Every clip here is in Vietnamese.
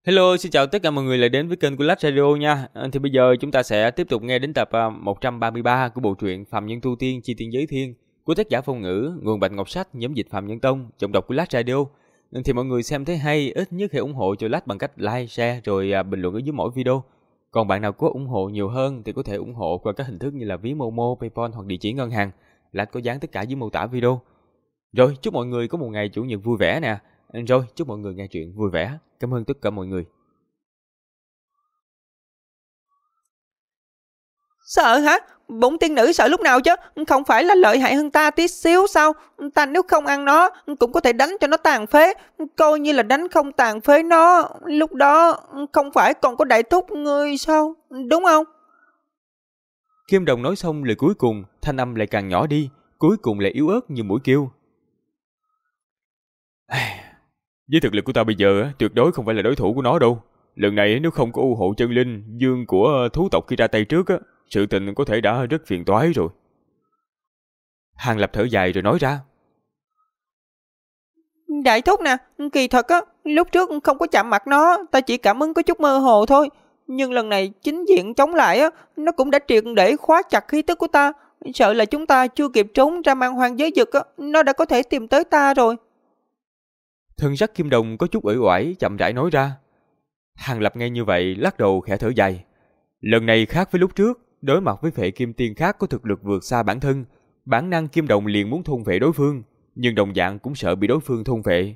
Hello, xin chào tất cả mọi người lại đến với kênh của Lách Radio nha. Thì bây giờ chúng ta sẽ tiếp tục nghe đến tập 133 của bộ truyện Phàm Nhân Tu Tiên Chi Tiên Giới Thiên của tác giả Phong Ngữ, nguồn Bạch Ngọc Sách, nhóm dịch Phàm Nhân Tông, giọng đọc của Lách Radio. Thì mọi người xem thấy hay, ít nhất hãy ủng hộ cho Lách bằng cách like, share rồi bình luận ở dưới mỗi video. Còn bạn nào có ủng hộ nhiều hơn thì có thể ủng hộ qua các hình thức như là ví Momo, PayPal hoặc địa chỉ ngân hàng. Lách có dán tất cả dưới mô tả video. Rồi, chúc mọi người có một ngày chủ nhật vui vẻ nè. Rồi, chúc mọi người nghe chuyện vui vẻ. Cảm ơn tất cả mọi người. Sợ hả? Bụng tiên nữ sợ lúc nào chứ? Không phải là lợi hại hơn ta tí xíu sao? Ta nếu không ăn nó cũng có thể đánh cho nó tàn phế. Coi như là đánh không tàn phế nó. Lúc đó không phải còn có đại thúc ngươi sao? Đúng không? Kim Đồng nói xong lời cuối cùng, thanh âm lại càng nhỏ đi, cuối cùng lại yếu ớt như mũi kêu. Với thực lực của ta bây giờ, tuyệt đối không phải là đối thủ của nó đâu. Lần này nếu không có u hộ chân linh, dương của thú tộc khi ra tay trước, sự tình có thể đã rất phiền toái rồi. Hàng Lập thở dài rồi nói ra. Đại thúc nè, kỳ thật lúc trước không có chạm mặt nó, ta chỉ cảm ứng có chút mơ hồ thôi. Nhưng lần này chính diện chống lại nó cũng đã triệt để khóa chặt khí tức của ta. Sợ là chúng ta chưa kịp trốn ra mang hoang giới vực nó đã có thể tìm tới ta rồi. Thân sắc Kim Đồng có chút uể oải chậm rãi nói ra. Hàng Lập nghe như vậy lắc đầu khẽ thở dài. Lần này khác với lúc trước, đối mặt với phệ kim tiên khác có thực lực vượt xa bản thân, bản năng Kim Đồng liền muốn thôn phệ đối phương, nhưng đồng dạng cũng sợ bị đối phương thôn phệ.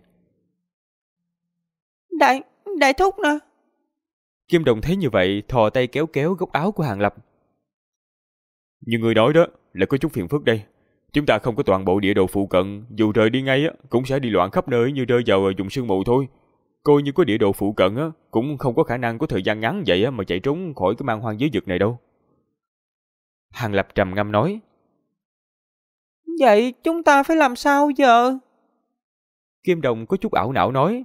Đại thúc nè. Kim Đồng thấy như vậy, thò tay kéo kéo góc áo của Hàng Lập. Như người nói đó, là có chút phiền phức đây. Chúng ta không có toàn bộ địa đồ phụ cận, dù rời đi ngay cũng sẽ đi loạn khắp nơi như rơi vào vùng sương mù thôi. Coi như có địa đồ phụ cận cũng không có khả năng có thời gian ngắn vậy mà chạy trốn khỏi cái mang hoang giới vực này đâu. Hàng Lập trầm ngâm nói. Vậy chúng ta phải làm sao giờ? Kim Đồng có chút ảo não nói.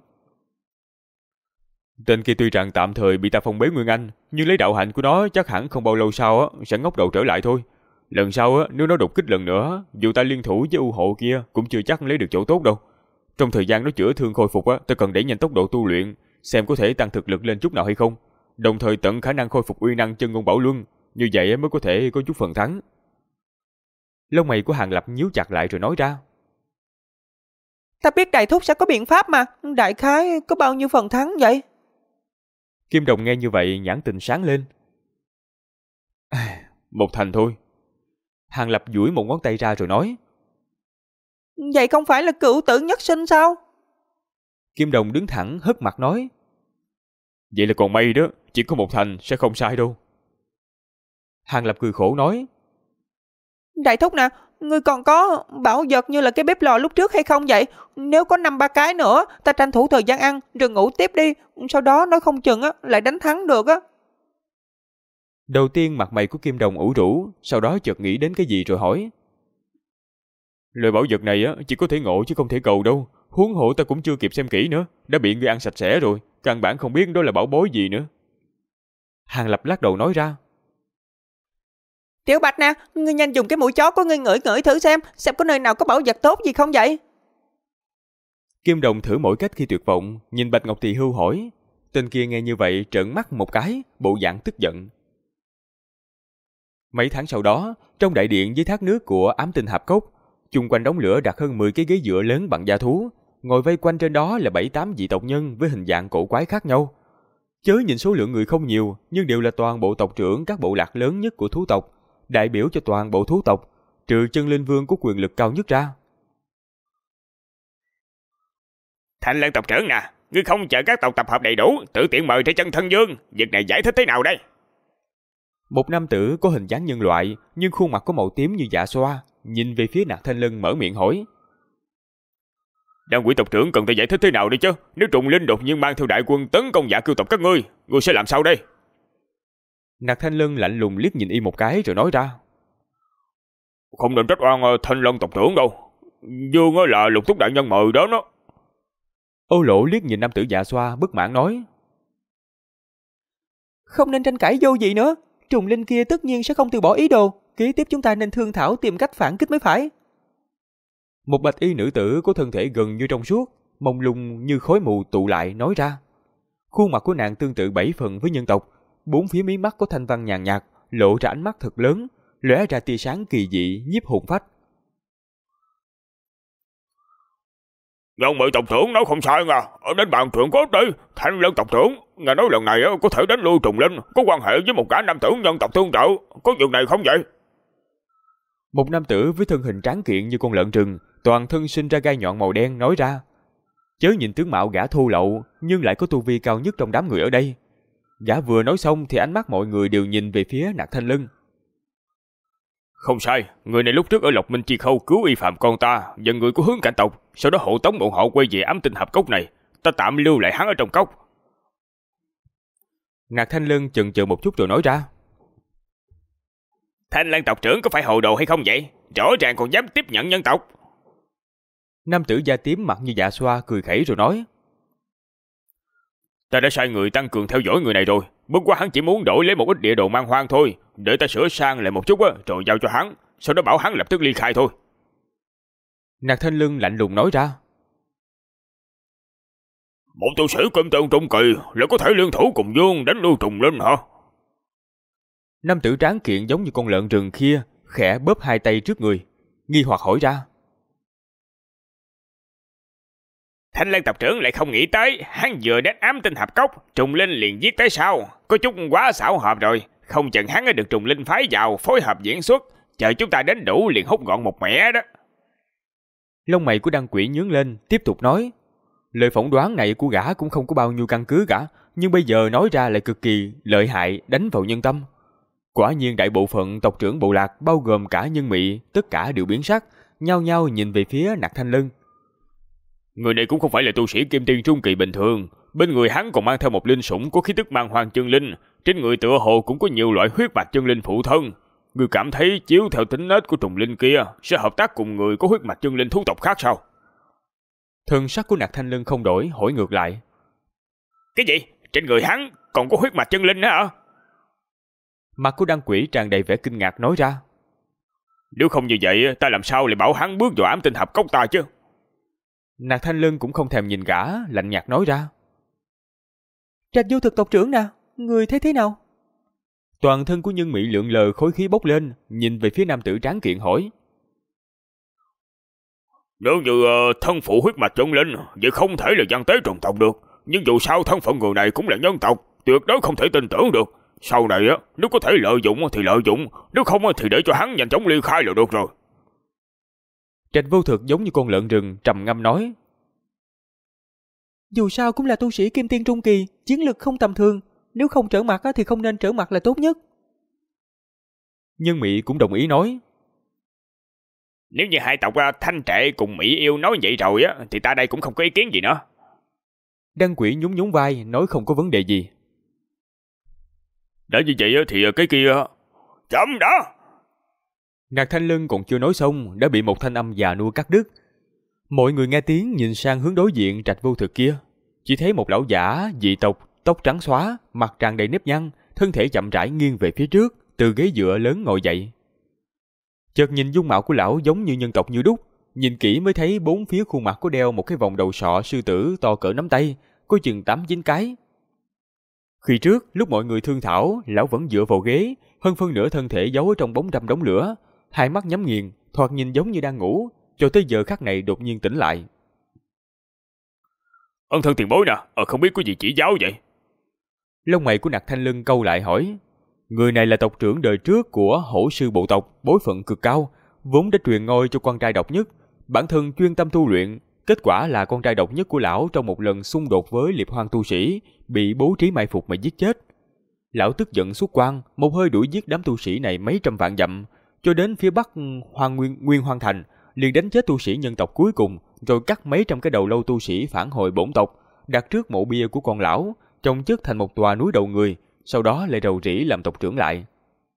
Tên kia tuy rằng tạm thời bị ta phong bế Nguyên Anh, nhưng lấy đạo hạnh của nó chắc hẳn không bao lâu sau sẽ ngóc đầu trở lại thôi. Lần sau nếu nó đột kích lần nữa, dù ta liên thủ với U hộ kia cũng chưa chắc lấy được chỗ tốt đâu. Trong thời gian nó chữa thương khôi phục ta cần đẩy nhanh tốc độ tu luyện, xem có thể tăng thực lực lên chút nào hay không, đồng thời tận khả năng khôi phục uy năng chân ngôn bảo luân, như vậy mới có thể có chút phần thắng. Lông mày của Hàng Lập nhíu chặt lại rồi nói ra. Ta biết đại thúc sẽ có biện pháp mà, đại khái có bao nhiêu phần thắng vậy? Kim Đồng nghe như vậy nhãn tình sáng lên. Một thành thôi. Hàng Lập duỗi một ngón tay ra rồi nói. Vậy không phải là cửu tử nhất sinh sao? Kim Đồng đứng thẳng hất mặt nói. Vậy là còn may đó, chỉ có một thành sẽ không sai đâu. Hàng Lập cười khổ nói. Đại thúc nè, ngươi còn có bảo vật như là cái bếp lò lúc trước hay không vậy? Nếu có 5-3 cái nữa, ta tranh thủ thời gian ăn rồi ngủ tiếp đi, sau đó nói không chừng lại đánh thắng được á. Đầu tiên mặt mày của Kim Đồng ủ rũ, sau đó chợt nghĩ đến cái gì rồi hỏi. Loại bảo vật này chỉ có thể ngộ chứ không thể cầu đâu. Huống hộ ta cũng chưa kịp xem kỹ nữa, đã bị ngươi ăn sạch sẽ rồi, căn bản không biết đó là bảo bối gì nữa. Hàng Lập lắc đầu nói ra. Tiểu Bạch nè, ngươi nhanh dùng cái mũi chó của ngươi ngửi ngửi thử xem có nơi nào có bảo vật tốt gì không vậy? Kim Đồng thử mọi cách khi tuyệt vọng, nhìn Bạch Ngọc Tỳ Hưu hỏi. Tên kia nghe như vậy trợn mắt một cái, bộ dạng tức giận. Mấy tháng sau đó, trong đại điện dưới thác nước của Ám Tinh Hạp Cốc, chung quanh đống lửa đặt hơn 10 cái ghế dựa lớn bằng da thú, ngồi vây quanh trên đó là 7-8 vị tộc nhân với hình dạng cổ quái khác nhau. Chớ nhìn số lượng người không nhiều, nhưng đều là toàn bộ tộc trưởng các bộ lạc lớn nhất của thú tộc, đại biểu cho toàn bộ thú tộc, trừ Chân Linh Vương có quyền lực cao nhất ra. Thanh Lân tộc trưởng nè, ngươi không chờ các tộc tập hợp đầy đủ, tự tiện mời trên Chân Thân Vương, việc này giải thích thế nào đây? Một nam tử có hình dáng nhân loại, nhưng khuôn mặt có màu tím như dạ xoa, nhìn về phía Nạc Thanh Lân mở miệng hỏi. Đàn quỷ tộc trưởng cần phải giải thích thế nào đi chứ? Nếu trùng linh đột nhiên mang theo đại quân tấn công Dạ Cưu tộc các ngươi sẽ làm sao đây? Nạc Thanh Lân lạnh lùng liếc nhìn y một cái rồi nói ra. Không nên trách oan Thanh Lân tộc trưởng đâu. Dương là Lục Túc đại nhân mời đó nó. Ô Lỗ liếc nhìn nam tử dạ xoa bất mãn nói. Không nên tranh cãi vô gì nữa, trùng linh kia tất nhiên sẽ không từ bỏ ý đồ, kế tiếp chúng ta nên thương thảo tìm cách phản kích mới phải. Một bạch y nữ tử có thân thể gần như trong suốt, mông lung như khói mù tụ lại nói ra. Khuôn mặt của nàng tương tự 7 phần với nhân tộc, bốn phía mí mắt có thanh văn nhàn nhạt, lộ ra ánh mắt thật lớn, lóe ra tia sáng kỳ dị nhiếp hồn phách. Nhân Mỹ tộc trưởng nói không sai nha, đến bàn chuyện có đi. Thanh Lân tộc trưởng, nghe nói lần này có thể đánh lui trùng linh, có quan hệ với một gã nam tử nhân tộc tương trợ, có chuyện này không vậy? Một nam tử với thân hình tráng kiện như con lợn rừng, toàn thân sinh ra gai nhọn màu đen nói ra. Chớ nhìn tướng mạo gã thô lậu, nhưng lại có tu vi cao nhất trong đám người ở đây. Gã vừa nói xong thì ánh mắt mọi người đều nhìn về phía Nạc Thanh Lân. Không sai, người này lúc trước ở Lộc Minh Chi Khâu cứu y phạm con ta và người của Hướng Cảnh tộc, sau đó hộ tống bọn họ quay về ám tinh hạp cốc này, ta tạm lưu lại hắn ở trong cốc. Nạc Thanh Lân chần chừ một chút rồi nói ra. Thanh Lan tộc trưởng có phải hồ đồ hay không vậy? Rõ ràng còn dám tiếp nhận nhân tộc. Nam tử da tím mặt như dạ xoa cười khẩy rồi nói. Ta đã sai người tăng cường theo dõi người này rồi, bất quá hắn chỉ muốn đổi lấy một ít địa đồ man hoang thôi, để ta sửa sang lại một chút rồi giao cho hắn, sau đó bảo hắn lập tức ly khai thôi. Nạc Thanh Lân lạnh lùng nói ra. Một tu sĩ kim tương trung kỳ lại có thể liên thủ cùng Dương đánh lui trùng linh hả? Nam tử tráng kiện giống như con lợn rừng kia, khẽ bóp hai tay trước người, nghi hoặc hỏi ra. Thanh Lan tộc trưởng lại không nghĩ tới, hắn vừa đến ám tinh hạp cốc, trùng linh liền giết tới sau, có chút quá xảo hợp rồi, không chừng hắn được trùng linh phái vào phối hợp diễn xuất, chờ chúng ta đến đủ liền hút gọn một mẻ đó. Lông mày của Đăng Quỷ nhướng lên, tiếp tục nói. Lời phỏng đoán này của gã cũng không có bao nhiêu căn cứ cả, nhưng bây giờ nói ra lại cực kỳ lợi hại, đánh vào nhân tâm. Quả nhiên đại bộ phận tộc trưởng bộ lạc, bao gồm cả Nhân Mị, tất cả đều biến sắc, nhao nhao nhìn về phía Nạc Thanh Lân. Người này cũng không phải là tu sĩ kim tiên trung kỳ bình thường, bên người hắn còn mang theo một linh sủng có khí tức man hoang chân linh, trên người tựa hồ cũng có nhiều loại huyết mạch chân linh phụ thân. Người cảm thấy chiếu theo tính nết của trùng linh kia sẽ hợp tác cùng người có huyết mạch chân linh thú tộc khác sao? Thân sắc của Nạc Thanh Lân không đổi, hỏi ngược lại. Cái gì? Trên người hắn còn có huyết mạch chân linh nữa hả? Mặt của Đăng Quỷ tràn đầy vẻ kinh ngạc nói ra. Nếu không như vậy, ta làm sao lại bảo hắn bước vào ám tinh hạp cốc ta chứ? Nạc Thanh Lân cũng không thèm nhìn gã, lạnh nhạt nói ra. Trạch Vô Thực tộc trưởng nè, người thấy thế nào? Toàn thân của Nhân Mị lượn lờ khói khí bốc lên, nhìn về phía nam tử tráng kiện hỏi. Nếu như thân phụ huyết mạch chân linh, vậy không thể là gian tế trùng tộc được. Nhưng dù sao thân phận người này cũng là nhân tộc, tuyệt đối không thể tin tưởng được. Sau này nếu có thể lợi dụng thì lợi dụng, nếu không thì để cho hắn nhanh chóng ly khai là được rồi. Trạch Vô Thực giống như con lợn rừng, trầm ngâm nói. Dù sao cũng là tu sĩ kim tiên trung kỳ, chiến lực không tầm thường, nếu không trở mặt thì không nên trở mặt là tốt nhất. Nhân Mị cũng đồng ý nói. Nếu như hai tộc Thanh Trệ cùng Mỹ Yêu nói vậy rồi thì ta đây cũng không có ý kiến gì nữa. Đăng Quỷ nhún nhún vai, nói không có vấn đề gì. Đã như vậy thì cái kia... Chậm đã! Nạc Thanh Lân còn chưa nói xong, đã bị một thanh âm già nua cắt đứt. Mọi người nghe tiếng nhìn sang hướng đối diện Trạch Vô Thực kia, chỉ thấy một lão giả dị tộc, tóc trắng xóa, mặt tràn đầy nếp nhăn, thân thể chậm rãi nghiêng về phía trước, từ ghế dựa lớn ngồi dậy. Chợt nhìn dung mạo của lão giống như nhân tộc như đúc, nhìn kỹ mới thấy bốn phía khuôn mặt có đeo một cái vòng đầu sọ sư tử to cỡ nắm tay, có chừng 8-9 cái. Khi trước, lúc mọi người thương thảo, lão vẫn dựa vào ghế, hơn phân nửa thân thể giấu ở trong bóng râm đống lửa, hai mắt nhắm nghiền, thoạt nhìn giống như đang ngủ, cho tới giờ khắc này đột nhiên tỉnh lại. Ân thân tiền bối nè, không biết có gì chỉ giáo vậy? Lông mày của Nạc Thanh Lân câu lại hỏi. Người này là tộc trưởng đời trước của Hổ sư bộ tộc, bối phận cực cao, vốn đã truyền ngôi cho con trai độc nhất, bản thân chuyên tâm tu luyện, kết quả là con trai độc nhất của lão trong một lần xung đột với liệp hoang tu sĩ, bị bố trí mai phục mà giết chết. Lão tức giận xuất quan, một hơi đuổi giết đám tu sĩ này mấy trăm vạn dặm, cho đến phía bắc Nguyên Hoang Thành, liền đánh chết tu sĩ nhân tộc cuối cùng, rồi cắt mấy trăm cái đầu lâu tu sĩ phản hồi bổn tộc, đặt trước mộ bia của con lão, trồng chất thành một tòa núi đầu người, sau đó lại rầu rĩ làm tộc trưởng lại.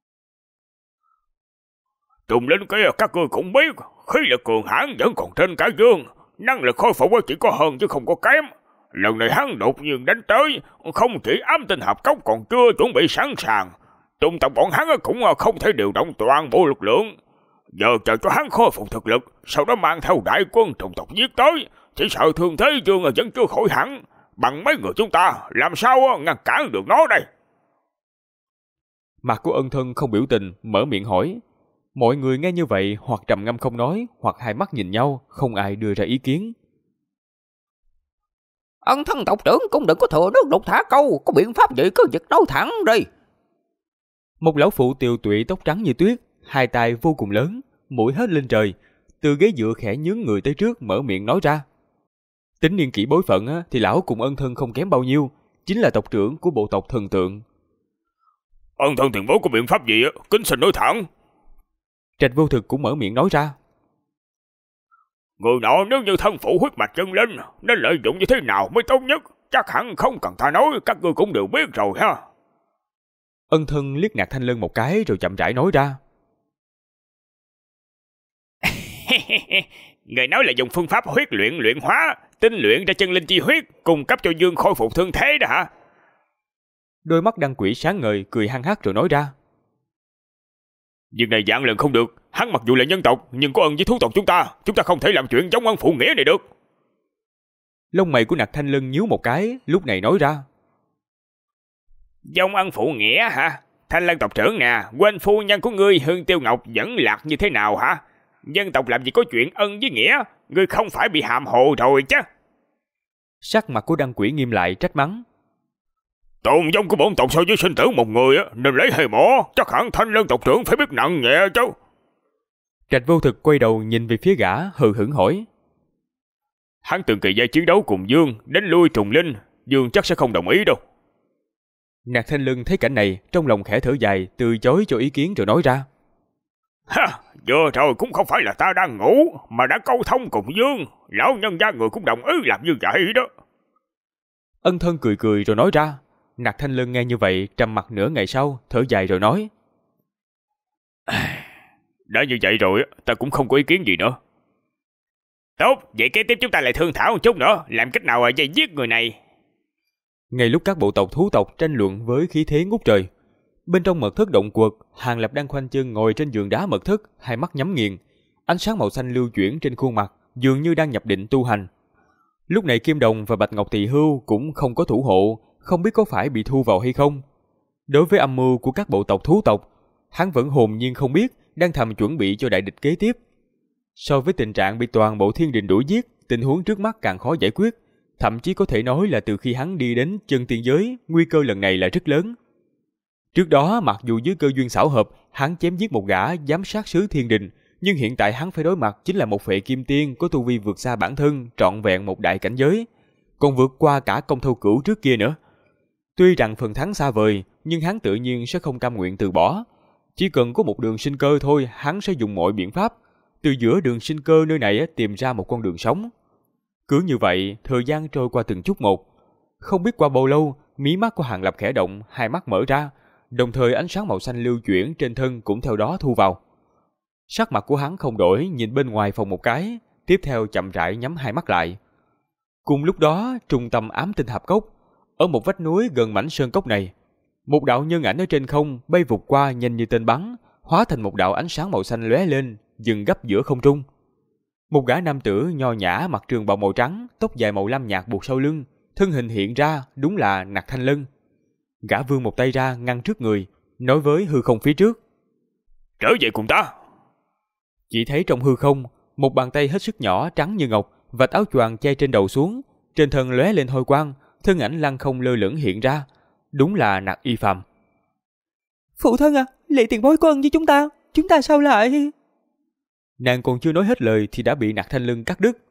Trùng linh kia các ngươi cũng biết, khí lực cường hãn vẫn còn trên cả dương, năng lực khôi phục chỉ có hơn chứ không có kém. Lần này hắn đột nhiên đánh tới, không chỉ ám tinh hạp cốc còn chưa chuẩn bị sẵn sàng, trung tộc bọn hắn cũng không thể điều động toàn bộ lực lượng. Giờ chờ cho hắn khôi phục thực lực, sau đó mang theo đại quân trùng tộc giết tới, chỉ sợ thương thế dương vẫn chưa khỏi hẳn. bằng mấy người chúng ta, làm sao ngăn cản được nó đây? Mặt của Ân Thân không biểu tình, mở miệng hỏi. Mọi người nghe như vậy hoặc trầm ngâm không nói, hoặc hai mắt nhìn nhau, không ai đưa ra ý kiến. Ân Thân tộc trưởng cũng đừng có thừa nước đục thả câu, có biện pháp gì cứ việc nói thẳng đi. Một lão phụ tiều tụy tóc trắng như tuyết, hai tay vô cùng lớn, mũi hết lên trời, từ ghế dựa khẽ nhướng người tới trước mở miệng nói ra. Tính niên kỷ bối phận thì lão cùng Ân Thân không kém bao nhiêu, chính là tộc trưởng của bộ tộc Thần Tượng. Ân Thân tiền bối có biện pháp gì kính xin nói thẳng. Trạch Vô Thực cũng mở miệng nói ra. Người nọ nếu như thân phụ huyết mạch chân linh, nên lợi dụng như thế nào mới tốt nhất, chắc hẳn không cần ta nói, các ngươi cũng đều biết rồi ha. Ân Thân liếc Nạc Thanh Lân một cái rồi chậm rãi nói ra. Người nói là dùng phương pháp huyết luyện hóa, tinh luyện ra chân linh chi huyết, cung cấp cho Dương khôi phục thương thế đó hả? Đôi mắt Đăng Quỷ sáng ngời, cười hăng hắc rồi nói ra. Việc này vạn lần không được, hắn mặc dù là nhân tộc nhưng có ân với thú tộc chúng ta không thể làm chuyện giống ân phụ nghĩa này được. Lông mày của Nạc Thanh Lân nhíu một cái, lúc này nói ra. Giống ân phụ nghĩa hả? Thanh Lân tộc trưởng nè, quên phu nhân của ngươi Hương Tiêu Ngọc vẫn lạc như thế nào hả? Dân tộc làm gì có chuyện ân với nghĩa, ngươi không phải bị hàm hồ rồi chứ? Sắc mặt của Đăng Quỷ nghiêm lại trách mắng. Tôn vong của bổn tộc so với sinh tử một người nên lấy hay bỏ, chắc hẳn Thanh Lân tộc trưởng phải biết nặng nhẹ chứ. Trạch Vô Thực quay đầu nhìn về phía gã, hừ hững hỏi. Hắn từng kỳ giai chiến đấu cùng Dương, đánh lui trùng linh, Dương chắc sẽ không đồng ý đâu. Nạc Thanh Lân thấy cảnh này, trong lòng khẽ thở dài, từ chối cho ý kiến rồi nói ra. Ha, vừa rồi cũng không phải là ta đang ngủ, mà đã câu thông cùng Dương, lão nhân gia người cũng đồng ý làm như vậy đó. Ân Thân cười cười rồi nói ra. Nạc Thanh Lân nghe như vậy, trầm mặt nửa ngày sau, thở dài rồi nói. Đã như vậy rồi, ta cũng không có ý kiến gì nữa. Tốt, vậy kế tiếp chúng ta lại thương thảo một chút nữa, làm cách nào để giết người này. Ngay lúc các bộ tộc thú tộc tranh luận với khí thế ngút trời, bên trong mật thất động quật, Hàng Lập đang khoanh chân ngồi trên giường đá mật thất, hai mắt nhắm nghiền, ánh sáng màu xanh lưu chuyển trên khuôn mặt, dường như đang nhập định tu hành. Lúc này Kim Đồng và Bạch Ngọc Tỳ Hưu cũng không có thủ hộ, không biết có phải bị thu vào hay không. Đối với âm mưu của các bộ tộc thú tộc, hắn vẫn hồn nhiên không biết, đang thầm chuẩn bị cho đại địch kế tiếp. So với tình trạng bị toàn bộ thiên đình đuổi giết, tình huống trước mắt càng khó giải quyết, thậm chí có thể nói là từ khi hắn đi đến chân tiên giới, nguy cơ lần này là rất lớn. Trước đó, mặc dù dưới cơ duyên xảo hợp, hắn chém giết một gã giám sát sứ thiên đình, nhưng hiện tại hắn phải đối mặt chính là một phệ kim tiên có tu vi vượt xa bản thân, trọn vẹn một đại cảnh giới, còn vượt qua cả Công Thâu Cửu trước kia nữa. Tuy rằng phần thắng xa vời, nhưng hắn tự nhiên sẽ không cam nguyện từ bỏ. Chỉ cần có một đường sinh cơ thôi, hắn sẽ dùng mọi biện pháp, từ giữa đường sinh cơ nơi này tìm ra một con đường sống. Cứ như vậy, thời gian trôi qua từng chút một. Không biết qua bao lâu, mí mắt của Hàng Lập khẽ động, hai mắt mở ra, đồng thời ánh sáng màu xanh lưu chuyển trên thân cũng theo đó thu vào. Sắc mặt của hắn không đổi, nhìn bên ngoài phòng một cái, tiếp theo chậm rãi nhắm hai mắt lại. Cùng lúc đó, trung tâm ám tinh hạp cốc, ở một vách núi gần mảnh sơn cốc này, một đạo nhân ảnh ở trên không bay vụt qua nhanh như tên bắn, hóa thành một đạo ánh sáng màu xanh lóe lên, dừng gấp giữa không trung. Một gã nam tử nho nhã mặc trường bào màu trắng, tóc dài màu lam nhạt buộc sau lưng, thân hình hiện ra đúng là Nạc Thanh Lân. Gã vươn một tay ra ngăn trước người, nói với hư không phía trước. Trở về cùng ta. Chỉ thấy trong hư không, một bàn tay hết sức nhỏ trắng như ngọc, vạch áo choàng che trên đầu xuống, trên thân lóe lên hôi quang, thân ảnh lăng không lơ lửng hiện ra, đúng là Nạc Y Phàm. Phụ thân à, Lệ tiền bối có ân với chúng ta sao lại... Nàng còn chưa nói hết lời thì đã bị Nạc Thanh Lân cắt đứt.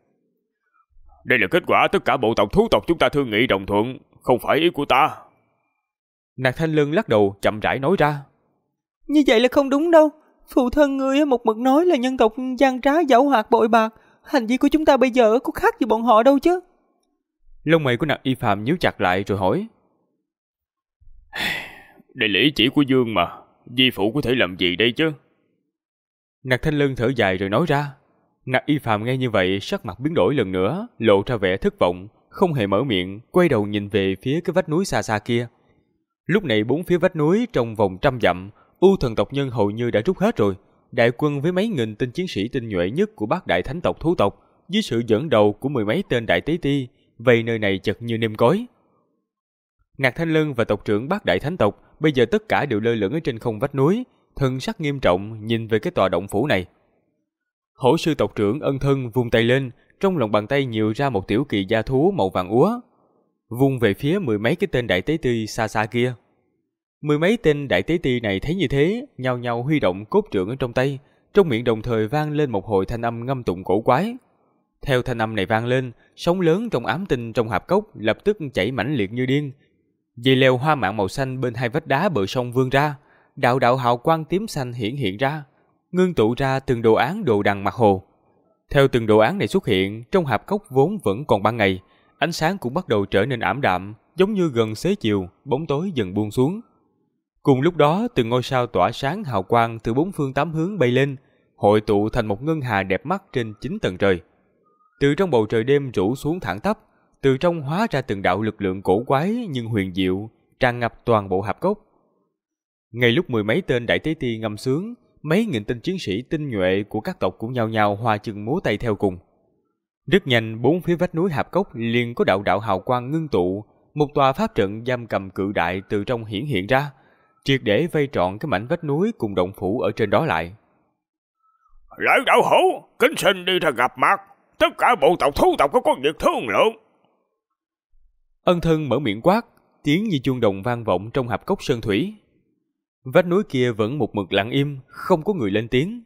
Đây là kết quả tất cả bộ tộc thú tộc chúng ta thương nghị đồng thuận, không phải ý của ta. Nạc Thanh Lân lắc đầu chậm rãi nói ra. Như vậy là không đúng đâu. Phụ thân ngươi một mực nói là nhân tộc gian trá giảo hoạt bội bạc. Hành vi của chúng ta bây giờ có khác gì bọn họ đâu chứ. Lông mày của Nạc Y Phàm nhíu chặt lại rồi hỏi. Đây là ý chỉ của Dương mà, di phụ có thể làm gì đây chứ? Nạc Thanh Lân thở dài rồi nói ra. Nạc Y Phàm nghe như vậy sắc mặt biến đổi lần nữa, lộ ra vẻ thất vọng, không hề mở miệng, quay đầu nhìn về phía cái vách núi xa xa kia. Lúc này bốn phía vách núi trong vòng 100 dặm, U Thần tộc nhân hầu như đã rút hết rồi. Đại quân với mấy nghìn tên chiến sĩ tinh nhuệ nhất của bát đại thánh tộc thú tộc, dưới sự dẫn đầu của mười mấy tên đại tế ti, vây nơi này chật như nêm cối. Ngạc Thanh Lân và tộc trưởng Bát Đại Thánh tộc bây giờ tất cả đều lơ lửng ở trên không vách núi, thần sắc nghiêm trọng nhìn về cái tòa động phủ này. Hổ sư tộc trưởng Ân Thân vung tay lên, trong lòng bàn tay nhiều ra một tiểu kỳ gia thú màu vàng úa, vung về phía mười mấy cái tên đại tế ti xa xa kia. Mười mấy tên đại tế ti này thấy như thế, nhao nhao huy động cốt trượng ở trong tay, trong miệng đồng thời vang lên một hồi thanh âm ngâm tụng cổ quái. Theo thanh âm này vang lên, sóng lớn trong ám tinh trong hạp cốc lập tức chảy mãnh liệt như điên. Dây leo hoa mạn màu xanh bên hai vách đá bờ sông vươn ra, đạo đạo hào quang tím xanh hiển hiện ra, ngưng tụ ra từng đồ án đồ đằng mặt hồ. Theo từng đồ án này xuất hiện, trong hạp cốc vốn vẫn còn ban ngày, ánh sáng cũng bắt đầu trở nên ảm đạm, giống như gần xế chiều, bóng tối dần buông xuống. Cùng lúc đó, từng ngôi sao tỏa sáng hào quang từ bốn phương tám hướng bay lên, hội tụ thành một ngân hà đẹp mắt trên 9 tầng trời. Từ trong bầu trời đêm rủ xuống thẳng tắp, từ trong hóa ra từng đạo lực lượng cổ quái nhưng huyền diệu, tràn ngập toàn bộ hạp cốc. Ngay lúc mười mấy tên đại tế ti ngâm sướng, mấy nghìn tên chiến sĩ tinh nhuệ của các tộc cũng nhao nhao hòa chừng múa tay theo cùng. Rất nhanh, bốn phía vách núi hạp cốc liền có đạo đạo hào quang ngưng tụ, một tòa pháp trận giam cầm cự đại từ trong hiển hiện ra, triệt để vây trọn cái mảnh vách núi cùng động phủ ở trên đó lại. Lợi đạo hữu, kính xin đi ra gặp mặt, tất cả bộ tộc thú tộc có việc thương lượng. Ân Thân mở miệng quát, tiếng như chuông đồng vang vọng trong hạp cốc sơn thủy. Vách núi kia vẫn một mực lặng im, không có người lên tiếng.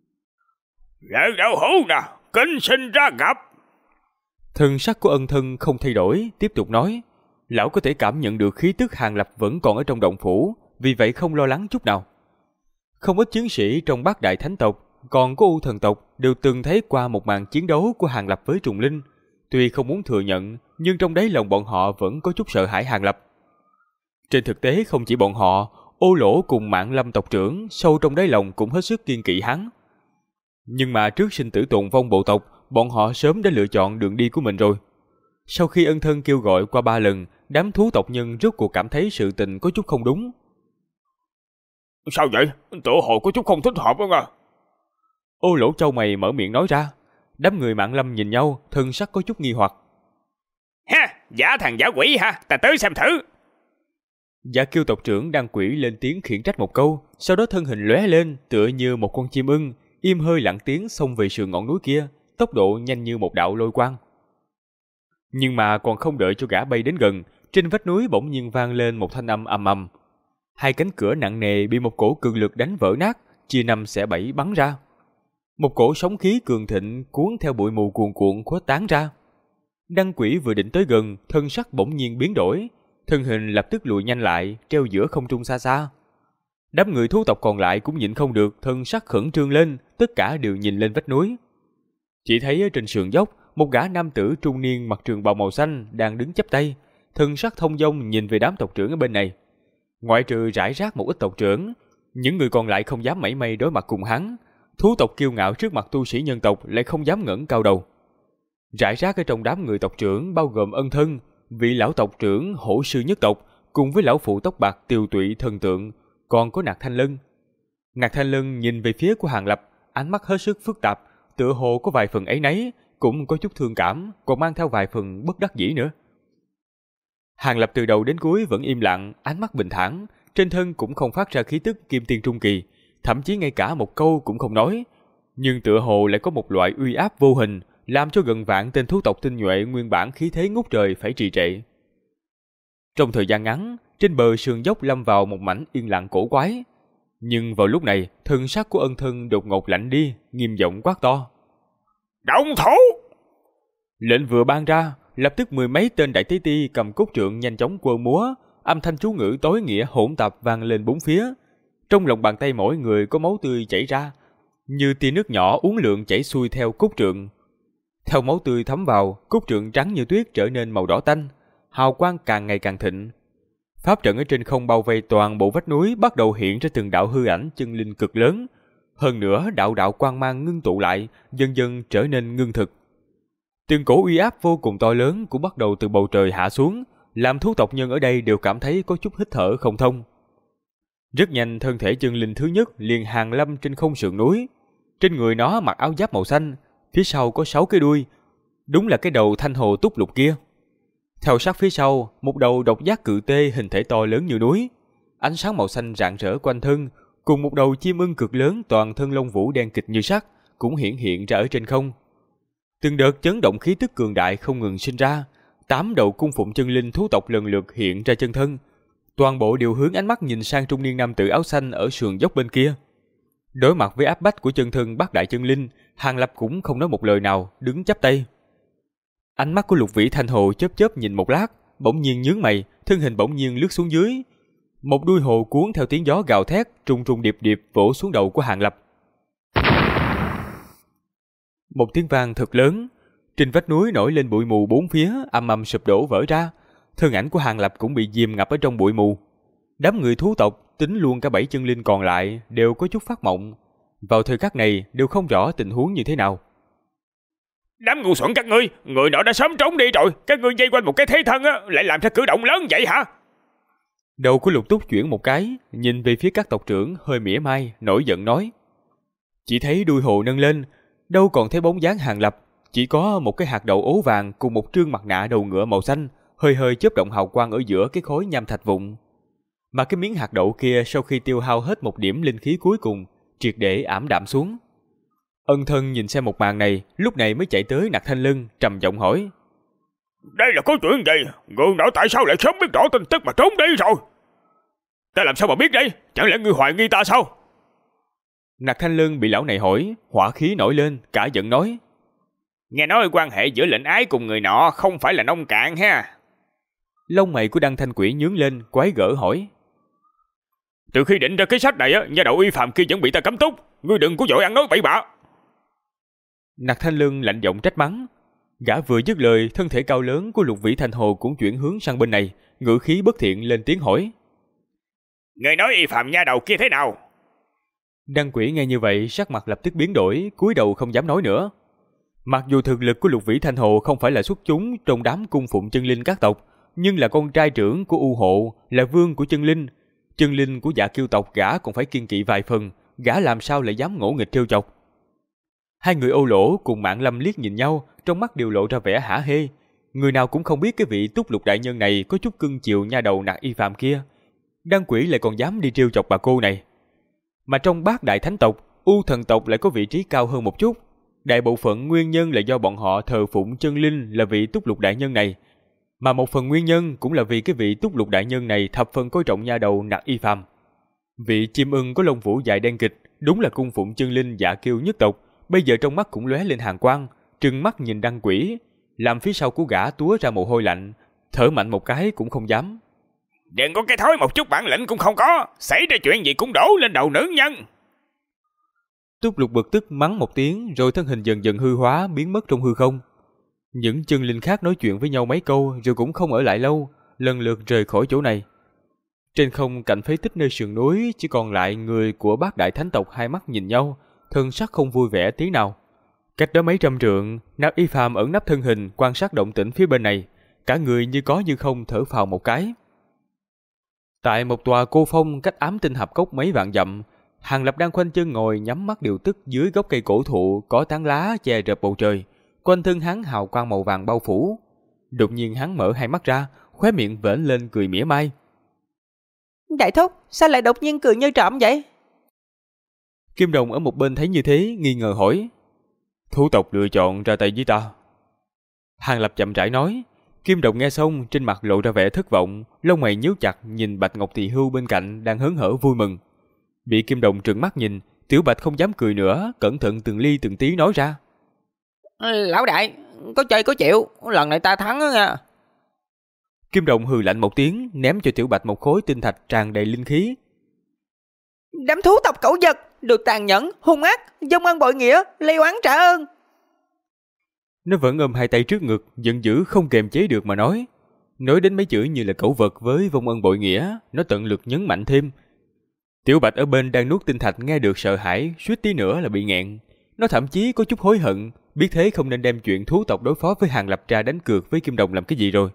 Lợi đạo hữu nè, kính xin ra gặp. Thần sắc của Ân Thân không thay đổi, tiếp tục nói. Lão có thể cảm nhận được khí tức Hàng Lập vẫn còn ở trong động phủ, vì vậy không lo lắng chút nào. Không ít chiến sĩ trong Bát Đại Thánh tộc, còn có U Thần tộc đều từng thấy qua một màn chiến đấu của Hàng Lập với Trùng Linh. Tuy không muốn thừa nhận, nhưng trong đáy lòng bọn họ vẫn có chút sợ hãi Hàng Lập. Trên thực tế không chỉ bọn họ, Ô Lỗ cùng Mạn Lâm tộc trưởng sâu trong đáy lòng cũng hết sức kiêng kỵ hắn. Nhưng mà trước sinh tử tồn vong bộ tộc, bọn họ sớm đã lựa chọn đường đi của mình rồi. Sau khi Ân Thân kêu gọi qua 3 lần, đám thú tộc nhân rốt cuộc cảm thấy sự tình có chút không đúng. Sao vậy? Tựa hồ có chút không thích hợp đó à? Ô Lỗ chau mày mở miệng nói ra. Đám người Mạn Lâm nhìn nhau, thân sắc có chút nghi hoặc. Ha, giả thằng giả quỷ ha, ta tới xem thử. Giả Kiêu tộc trưởng đang quỷ lên tiếng khiển trách một câu, sau đó thân hình lóe lên, tựa như một con chim ưng, im hơi lặng tiếng xông về sườn ngọn núi kia, tốc độ nhanh như một đạo lôi quang. Nhưng mà còn không đợi cho gã bay đến gần, trên vách núi bỗng nhiên vang lên một thanh âm ầm ầm. Hai cánh cửa nặng nề bị một cổ cường lực đánh vỡ nát, chia năm xẻ bảy bắn ra. Một cổ sóng khí cường thịnh cuốn theo bụi mù cuồn cuộn khuếch tán ra. Đăng quỷ vừa định tới gần, thân sắc bỗng nhiên biến đổi, thân hình lập tức lùi nhanh lại, treo giữa không trung xa xa. Đám người thú tộc còn lại cũng nhịn không được, thân sắc khẩn trương lên, tất cả đều nhìn lên vách núi. Chỉ thấy ở trên sườn dốc, một gã nam tử trung niên mặc trường bào màu xanh đang đứng chắp tay, thân sắc thông dong nhìn về đám tộc trưởng ở bên này. Ngoại trừ rải rác một ít tộc trưởng, những người còn lại không dám mảy may đối mặt cùng hắn. Thú tộc kiêu ngạo trước mặt tu sĩ nhân tộc lại không dám ngẩng cao đầu. Rải rác ở trong đám người tộc trưởng bao gồm Ân Thân, vị lão tộc trưởng Hổ sư nhất tộc, cùng với lão phụ tóc bạc Tiều Tụy thần tượng, còn có Nạc Thanh Lân. Nạc Thanh Lân nhìn về phía của Hàng Lập, ánh mắt hết sức phức tạp, tựa hồ có vài phần áy náy, cũng có chút thương cảm, còn mang theo vài phần bất đắc dĩ nữa. Hàng Lập từ đầu đến cuối vẫn im lặng, ánh mắt bình thản, trên thân cũng không phát ra khí tức kim tiên trung kỳ, thậm chí ngay cả một câu cũng không nói, nhưng tựa hồ lại có một loại uy áp vô hình, làm cho gần vạn tên thú tộc tinh nhuệ nguyên bản khí thế ngút trời phải trì trệ. Trong thời gian ngắn, trên bờ sườn dốc lâm vào một mảnh yên lặng cổ quái, nhưng vào lúc này, thân sắc của Ân Thân đột ngột lạnh đi, nghiêm giọng quát to: Động thủ! Lệnh vừa ban ra, lập tức mười mấy tên đại tế ti cầm cốt trượng nhanh chóng quơ múa, âm thanh chú ngữ tối nghĩa hỗn tạp vang lên bốn phía. Trong lòng bàn tay mỗi người có máu tươi chảy ra, như tia nước nhỏ uốn lượn chảy xuôi theo cốt trượng. Theo máu tươi thấm vào, cốt trượng trắng như tuyết trở nên màu đỏ tanh, hào quang càng ngày càng thịnh. Pháp trận ở trên không bao vây toàn bộ vách núi bắt đầu hiện ra từng đạo hư ảnh chân linh cực lớn. Hơn nữa, đạo đạo quang mang ngưng tụ lại, dần dần trở nên ngưng thực. Từng cổ uy áp vô cùng to lớn cũng bắt đầu từ bầu trời hạ xuống, làm thú tộc nhân ở đây đều cảm thấy có chút hít thở không thông. Rất nhanh, thân thể chân linh thứ nhất liền hàng lâm trên không sườn núi. Trên người nó mặc áo giáp màu xanh, phía sau có 6 cái đuôi, đúng là cái đầu thanh hồ túc lục kia. Theo sát phía sau, một đầu độc giác cự tê hình thể to lớn như núi, ánh sáng màu xanh rạng rỡ quanh thân, cùng một đầu chim ưng cực lớn toàn thân lông vũ đen kịt như sắt cũng hiện ra ở trên không. Từng đợt chấn động khí tức cường đại không ngừng sinh ra, 8 đầu cung phụng chân linh thú tộc lần lượt hiện ra chân thân, toàn bộ đều hướng ánh mắt nhìn sang trung niên nam tử áo xanh ở sườn dốc bên kia. Đối mặt với áp bách của chân thân bát đại chân linh, Hàng Lập cũng không nói một lời nào, đứng chắp tay. Ánh mắt của Lục Vĩ Thanh Hồ chớp nhìn một lát, bỗng nhiên nhướng mày, thân hình bỗng nhiên lướt xuống dưới. Một đuôi hồ cuốn theo tiếng gió gào thét, trùng điệp vỗ xuống đầu của Hàng Lập. Một tiếng vang thật lớn, trên vách núi nổi lên bụi mù bốn phía, ầm sụp đổ vỡ ra. Thân ảnh của Hàng Lập cũng bị dìm ngập ở trong bụi mù. Đám người thú tộc, tính luôn cả 7 chân linh còn lại, đều có chút phát mộng. Vào thời khắc này đều không rõ tình huống như thế nào. Đám ngu xuẩn các ngươi, người nọ đã sớm trốn đi rồi, các ngươi dây quanh một cái thế thân á, lại làm ra cử động lớn vậy hả? Đầu của Lục Túc chuyển một cái, nhìn về phía các tộc trưởng hơi mỉa mai, nổi giận nói. Chỉ thấy đuôi hồ nâng lên, đâu còn thấy bóng dáng Hàng Lập, chỉ có một cái hạt đậu ố vàng cùng một trương mặt nạ đầu ngựa màu xanh, hơi chớp động hào quang ở giữa cái khối nham thạch vụn. Mà cái miếng hạt đậu kia sau khi tiêu hao hết một điểm linh khí cuối cùng, triệt để ảm đạm xuống. Ân Thân nhìn xem một màn này, lúc này mới chạy tới Nặc Thanh Lân, trầm giọng hỏi. Đây là có chuyện gì? Người nọ tại sao lại sớm biết rõ tin tức mà trốn đi rồi? Ta làm sao mà biết đây? Chẳng lẽ ngươi hoài nghi ta sao? Nặc Thanh Lân bị lão này hỏi, hỏa khí nổi lên, cả giận nói. Nghe nói quan hệ giữa lệnh ái cùng người nọ không phải là nông cạn ha. Lông mày của Đăng Thanh Quỷ nhướng lên, quái gở hỏi. Từ khi định ra cái sách này á, nha đầu Y Phàm kia vẫn bị ta cấm túc, ngươi đừng có vội ăn nói bậy bạ. Nặc Thanh Lân lạnh giọng trách mắng. Gã vừa dứt lời, thân thể cao lớn của Lục Vĩ Thanh Hồ cũng chuyển hướng sang bên này, ngữ khí bất thiện lên tiếng hỏi. Người nói Y Phàm nha đầu kia thế nào? Đăng Quỷ nghe như vậy, sắc mặt lập tức biến đổi, cúi đầu không dám nói nữa. Mặc dù thực lực của Lục Vĩ Thanh Hồ không phải là xuất chúng trong đám cung phụng chân linh các tộc, nhưng là con trai trưởng của U Hộ, là vương của chân linh của Dạ Kiêu tộc gã còn phải kiêng kỵ vài phần, gã làm sao lại dám ngỗ nghịch trêu chọc. Hai người Ô Lỗ cùng Mạn Lâm liếc nhìn nhau, trong mắt đều lộ ra vẻ hả hê. Người nào cũng không biết cái vị Túc Lục đại nhân này có chút cưng chiều nha đầu Nặc Y Phàm kia. Đăng Quỷ lại còn dám đi trêu chọc bà cô này. Mà trong bát đại thánh tộc, U Thần tộc lại có vị trí cao hơn một chút. Đại bộ phận nguyên nhân là do bọn họ thờ phụng chân linh là vị Túc Lục đại nhân này, mà một phần nguyên nhân cũng là vì cái vị Túc Lục đại nhân này thập phần coi trọng nha đầu Nặc Y Phàm. Vị chim ưng có lông vũ dài đen kịch, đúng là cung phụng chân linh Dạ Kiêu nhất tộc, bây giờ trong mắt cũng lóe lên hàn quang, trừng mắt nhìn Đăng Quỷ, làm phía sau của gã túa ra mồ hôi lạnh, thở mạnh một cái cũng không dám. Đừng có cái thói một chút bản lĩnh cũng không có, xảy ra chuyện gì cũng đổ lên đầu nữ nhân. Túc Lục bực tức mắng một tiếng, rồi thân hình dần dần hư hóa, biến mất trong hư không. Những chân linh khác nói chuyện với nhau mấy câu rồi cũng không ở lại lâu, lần lượt rời khỏi chỗ này. Trên không cạnh phế tích nơi sườn núi chỉ còn lại người của bát đại thánh tộc hai mắt nhìn nhau, thân sắc không vui vẻ tí nào. Cách đó mấy trăm trượng, Nặc Y Phàm ẩn nấp thân hình quan sát động tĩnh phía bên này, cả người như có như không thở phào một cái. Tại một tòa cô phong cách Ám Tinh Hạp Cốc mấy vạn dặm, Hàng Lập đang khoanh chân ngồi nhắm mắt điều tức dưới gốc cây cổ thụ có tán lá che rợp bầu trời, quanh thân hắn hào quang màu vàng bao phủ. Đột nhiên hắn mở hai mắt ra, khóe miệng vểnh lên cười mỉa mai. Đại thúc, sao lại đột nhiên cười như trộm vậy? Kim Đồng ở một bên thấy như thế, nghi ngờ hỏi. Thú tộc lựa chọn ra tay với ta. Hàng Lập chậm rãi nói. Kim Đồng nghe xong, trên mặt lộ ra vẻ thất vọng, lông mày nhíu chặt nhìn Bạch Ngọc Tỳ Hưu bên cạnh đang hớn hở vui mừng. Bị Kim Đồng trừng mắt nhìn, Tiểu Bạch không dám cười nữa, cẩn thận từng ly từng tí nói ra. Lão đại, có chơi có chịu, lần này ta thắng đó nha. Kim Đồng hừ lạnh một tiếng, ném cho Tiểu Bạch một khối tinh thạch tràn đầy linh khí. Đám thú tộc cẩu vật, được tàn nhẫn, hung ác, vong ân bội nghĩa, lấy oán trả ơn. Nó vẫn ôm hai tay trước ngực, giận dữ không kềm chế được mà nói. Nói đến mấy chữ như là cẩu vật với vong ân bội nghĩa, nó tận lực nhấn mạnh thêm. Tiểu Bạch ở bên đang nuốt tinh thạch nghe được sợ hãi, suýt tí nữa là bị nghẹn. Nó thậm chí có chút hối hận, biết thế không nên đem chuyện thú tộc đối phó với Hàng Lập ra đánh cược với Kim Đồng làm cái gì rồi.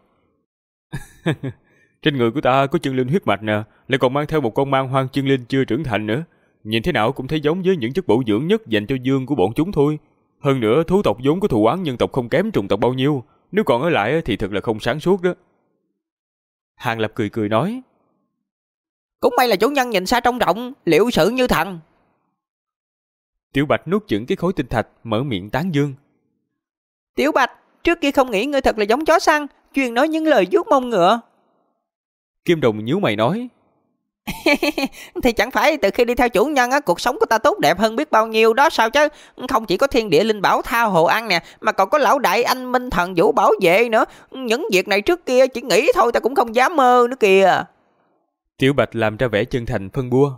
Trên người của ta có chân linh huyết mạch nè, lại còn mang theo một con mang hoang chân linh chưa trưởng thành nữa. Nhìn thế nào cũng thấy giống với những chất bổ dưỡng nhất dành cho dương của bọn chúng thôi. Hơn nữa thú tộc vốn có thù oán nhân tộc không kém trùng tộc bao nhiêu, nếu còn ở lại thì thật là không sáng suốt đó. Hàng Lập cười cười nói. Cũng may là chủ nhân nhìn xa trông rộng, liệu sự như thần. Tiểu Bạch nuốt chửng cái khối tinh thạch, mở miệng tán dương. Tiểu Bạch, trước kia không nghĩ ngươi thật là giống chó săn, chuyên nói những lời vuốt mông ngựa. Kim Đồng nhíu mày nói. Thì chẳng phải từ khi đi theo chủ nhân cuộc sống của ta tốt đẹp hơn biết bao nhiêu đó sao chứ. Không chỉ có thiên địa linh bảo tha hồ ăn nè, mà còn có lão đại anh minh thần vũ bảo vệ nữa. Những việc này trước kia chỉ nghĩ thôi ta cũng không dám mơ nữa kìa. Tiểu Bạch làm ra vẻ chân thành phân bua.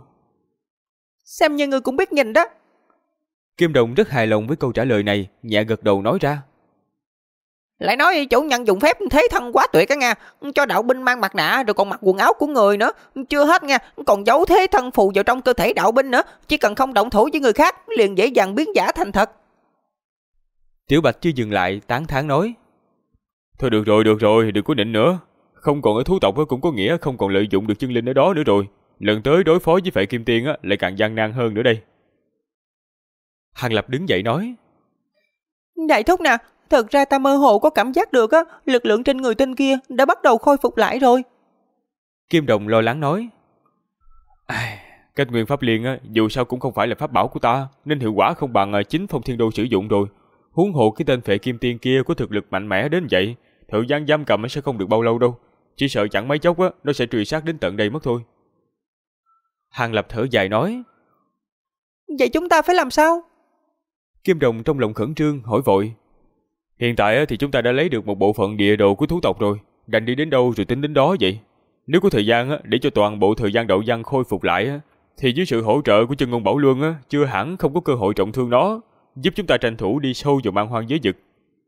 Xem như ngươi cũng biết nhìn đó. Kim Đồng rất hài lòng với câu trả lời này, nhẹ gật đầu nói ra. Lại nói chủ nhân dùng phép thế thân quá tuyệt á nha. Cho đạo binh mang mặt nạ rồi còn mặc quần áo của người nữa. Chưa hết nha, còn giấu thế thân phù vào trong cơ thể đạo binh nữa. Chỉ cần không động thủ với người khác liền dễ dàng biến giả thành thật. Tiểu Bạch chưa dừng lại, tán thán nói. Thôi được rồi, đừng có nịnh nữa. Không còn ở thú tộc cũng có nghĩa không còn lợi dụng được chân linh ở đó nữa rồi. Lần tới đối phó với Phệ Kim Tiên lại càng gian nan hơn nữa đây. Hàng Lập đứng dậy nói. Đại thúc nè, thật ra ta mơ hồ có cảm giác được lực lượng trên người tên kia đã bắt đầu khôi phục lại rồi. Kim Đồng lo lắng nói. Kết Nguyên Pháp Liên dù sao cũng không phải là pháp bảo của ta, nên hiệu quả không bằng chính Phong Thiên Đô sử dụng rồi. Huống hộ cái tên Phệ Kim Tiên kia có thực lực mạnh mẽ đến vậy, thời gian giam cầm sẽ không được bao lâu đâu. Chỉ sợ chẳng mấy chốc nó sẽ truy sát đến tận đây mất thôi. Hàng Lập thở dài nói. Vậy chúng ta phải làm sao? Kim Đồng trong lòng khẩn trương hỏi vội. Hiện tại thì chúng ta đã lấy được một bộ phận địa đồ của thú tộc rồi, đành đi đến đâu rồi tính đến đó vậy. Nếu có thời gian để cho toàn bộ thời gian đậu văn khôi phục lại thì dưới sự hỗ trợ của Chân Ngôn Bảo Luân chưa hẳn không có cơ hội trọng thương nó, giúp chúng ta tranh thủ đi sâu vào man hoang giới vực.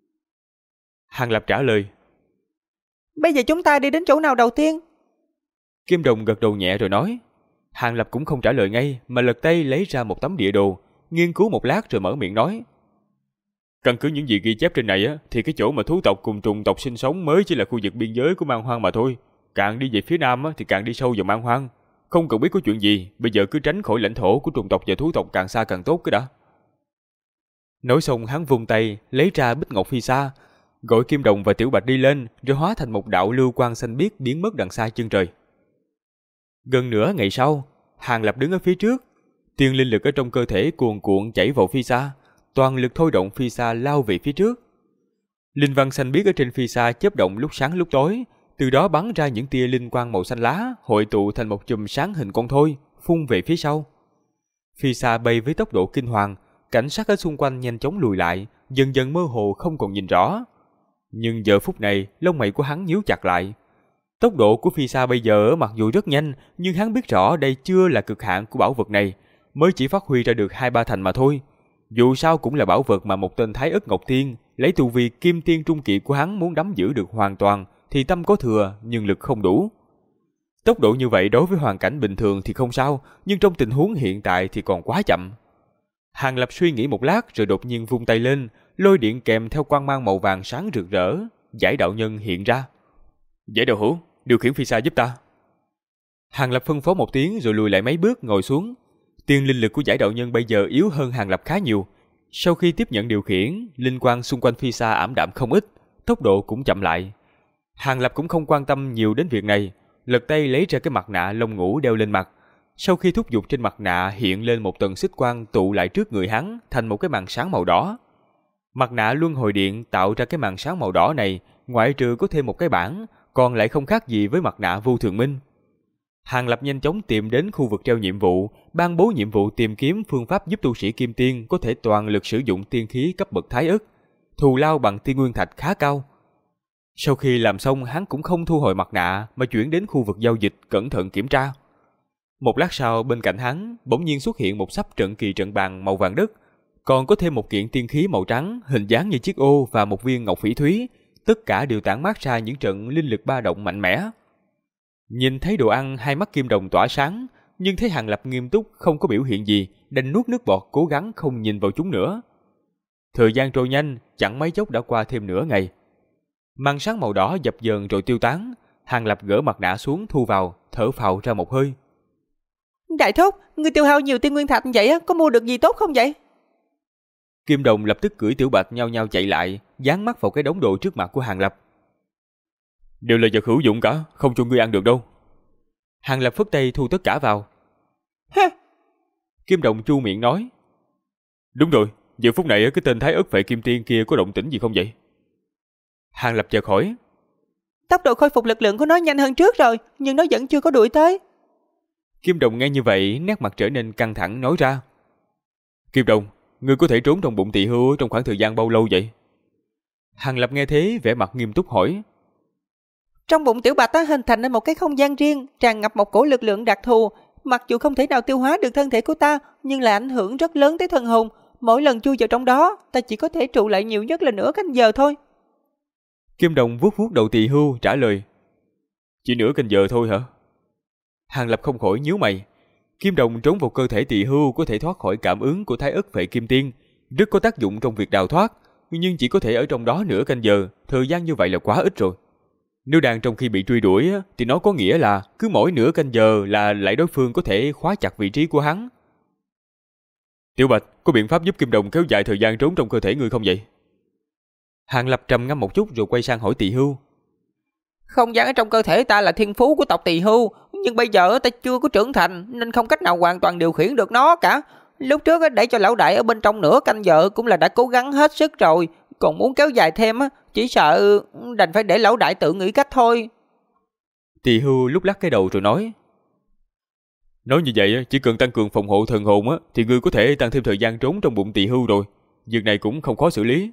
Hàng Lập trả lời. Bây giờ chúng ta đi đến chỗ nào đầu tiên? Kim Đồng gật đầu nhẹ rồi nói. Hàng Lập cũng không trả lời ngay mà lật tay lấy ra một tấm địa đồ, nghiên cứu một lát rồi mở miệng nói. Căn cứ những gì ghi chép trên này thì cái chỗ mà thú tộc cùng trùng tộc sinh sống mới chỉ là khu vực biên giới của man hoang mà thôi. Càng đi về phía nam thì càng đi sâu vào man hoang. Không cần biết có chuyện gì, bây giờ cứ tránh khỏi lãnh thổ của trùng tộc và thú tộc càng xa càng tốt cái đã. Nói xong hắn vung tay lấy ra bích ngọc phi sa, gọi Kim Đồng và Tiểu Bạch đi lên, rồi hóa thành một đạo lưu quang xanh biếc biến mất đằng xa chân trời. Gần nửa ngày sau, Hàng Lập đứng ở phía trước, tiên linh lực ở trong cơ thể cuồn cuộn chảy vào phi sa, toàn lực thôi động phi sa lao về phía trước. Linh văn xanh biếc ở trên phi sa chớp động lúc sáng lúc tối, từ đó bắn ra những tia linh quang màu xanh lá, hội tụ thành một chùm sáng hình con thoi, phun về phía sau. Phi sa bay với tốc độ kinh hoàng, cảnh sát ở xung quanh nhanh chóng lùi lại, dần dần mơ hồ không còn nhìn rõ. Nhưng giờ phút này, lông mày của hắn nhíu chặt lại. Tốc độ của phi sa bây giờ mặc dù rất nhanh, nhưng hắn biết rõ đây chưa là cực hạn của bảo vật này, mới chỉ phát huy ra được 2-3 thành mà thôi. Dù sao cũng là bảo vật mà một tên Thái Ức Ngọc Tiên, lấy tu vi Kim Tiên trung kỳ của hắn muốn nắm giữ được hoàn toàn thì tâm có thừa nhưng lực không đủ. Tốc độ như vậy đối với hoàn cảnh bình thường thì không sao, nhưng trong tình huống hiện tại thì còn quá chậm. Hàng Lập suy nghĩ một lát rồi đột nhiên vung tay lên, lôi điện kèm theo quang mang màu vàng sáng rực rỡ, Giải đạo nhân hiện ra. Giải đạo hữu, điều khiển phi xa giúp ta. Hàng Lập phân phó một tiếng rồi lùi lại mấy bước ngồi xuống. Tiên linh lực của Giải đạo nhân bây giờ yếu hơn Hàng Lập khá nhiều. Sau khi tiếp nhận điều khiển, linh quang xung quanh phi xa ảm đạm không ít, tốc độ cũng chậm lại. Hàng Lập cũng không quan tâm nhiều đến việc này, lật tay lấy ra cái mặt nạ lông ngũ đeo lên mặt. Sau khi thúc giục trên mặt nạ hiện lên một tầng xích quang tụ lại trước người hắn thành một cái màn sáng màu đỏ. Mặt nạ luân hồi điện tạo ra cái màn sáng màu đỏ này, ngoại trừ có thêm một cái bảng, còn lại không khác gì với mặt nạ vô thường minh. Hàng Lập nhanh chóng tìm đến khu vực treo nhiệm vụ, ban bố nhiệm vụ tìm kiếm phương pháp giúp tu sĩ Kim Tiên có thể toàn lực sử dụng tiên khí cấp bậc Thái Ức, thù lao bằng tiên nguyên thạch khá cao. Sau khi làm xong, hắn cũng không thu hồi mặt nạ mà chuyển đến khu vực giao dịch cẩn thận kiểm tra. Một lát sau, bên cạnh hắn bỗng nhiên xuất hiện một sắp trận kỳ trận bàn màu vàng đất, còn có thêm một kiện tiên khí màu trắng hình dáng như chiếc ô và một viên ngọc phỉ thúy, tất cả đều tản mát ra những trận linh lực ba động mạnh mẽ. Nhìn thấy đồ ăn, hai mắt Kim Đồng tỏa sáng, nhưng thấy Hàng Lập nghiêm túc không có biểu hiện gì, đành nuốt nước bọt cố gắng không nhìn vào chúng nữa. Thời gian trôi nhanh, chẳng mấy chốc đã qua thêm nửa ngày. Màn sáng màu đỏ dập dờn rồi tiêu tán, Hàng Lập gỡ mặt nạ xuống thu vào, thở phào ra một hơi. Đại thúc, ngươi tiêu hao nhiều tiên nguyên thạch vậy có mua được gì tốt không vậy? Kim Đồng lập tức cưỡi Tiểu Bạch nhao nhao chạy lại, dán mắt vào cái đống đồ trước mặt của Hàng Lập. Đều là vật hữu dụng cả, không cho ngươi ăn được đâu. Hàng Lập phất tay thu tất cả vào. Ha! Kim Đồng chu miệng nói. Đúng rồi, giờ phút này cái tên Thái Ức Phệ Kim Tiên kia có động tĩnh gì không vậy? Hàng Lập chợt hỏi. Tốc độ khôi phục lực lượng của nó nhanh hơn trước rồi, nhưng nó vẫn chưa có đuổi tới. Kim Đồng nghe như vậy, nét mặt trở nên căng thẳng nói ra. Kim Đồng, ngươi có thể trốn trong bụng Tỳ Hưu trong khoảng thời gian bao lâu vậy? Hàng Lập nghe thế vẻ mặt nghiêm túc hỏi. Trong bụng Tiểu Bạch hình thành nên một cái không gian riêng, tràn ngập một cổ lực lượng đặc thù. Mặc dù không thể nào tiêu hóa được thân thể của ta, nhưng là ảnh hưởng rất lớn tới thần hồn. Mỗi lần chui vào trong đó, ta chỉ có thể trụ lại nhiều nhất là nửa canh giờ thôi. Kim Đồng vuốt vuốt đầu Tỳ Hưu trả lời. Chỉ nửa canh giờ thôi hả? Hàng Lập không khỏi nhíu mày. Kim Đồng trốn vào cơ thể Tỳ Hưu có thể thoát khỏi cảm ứng của Thái Ức Phệ Kim Tiên, rất có tác dụng trong việc đào thoát, nhưng chỉ có thể ở trong đó nửa canh giờ, thời gian như vậy là quá ít rồi. Nếu đang trong khi bị truy đuổi thì nó có nghĩa là cứ mỗi nửa canh giờ là lại đối phương có thể khóa chặt vị trí của hắn. Tiểu Bạch, có biện pháp giúp Kim Đồng kéo dài thời gian trốn trong cơ thể ngươi không vậy? Hàng Lập trầm ngâm một chút rồi quay sang hỏi Tỳ Hưu. Không gian ở trong cơ thể ta là thiên phú của tộc Tỳ Hưu, nhưng bây giờ ta chưa có trưởng thành nên không cách nào hoàn toàn điều khiển được nó cả. Lúc trước để cho lão đại ở bên trong nửa canh giờ cũng là đã cố gắng hết sức rồi, còn muốn kéo dài thêm chỉ sợ đành phải để lão đại tự nghĩ cách thôi. Tỳ Hưu lúc lắc cái đầu rồi nói. Nói như vậy chỉ cần tăng cường phòng hộ thần hồn thì ngươi có thể tăng thêm thời gian trốn trong bụng Tỳ Hưu rồi. Việc này cũng không khó xử lý.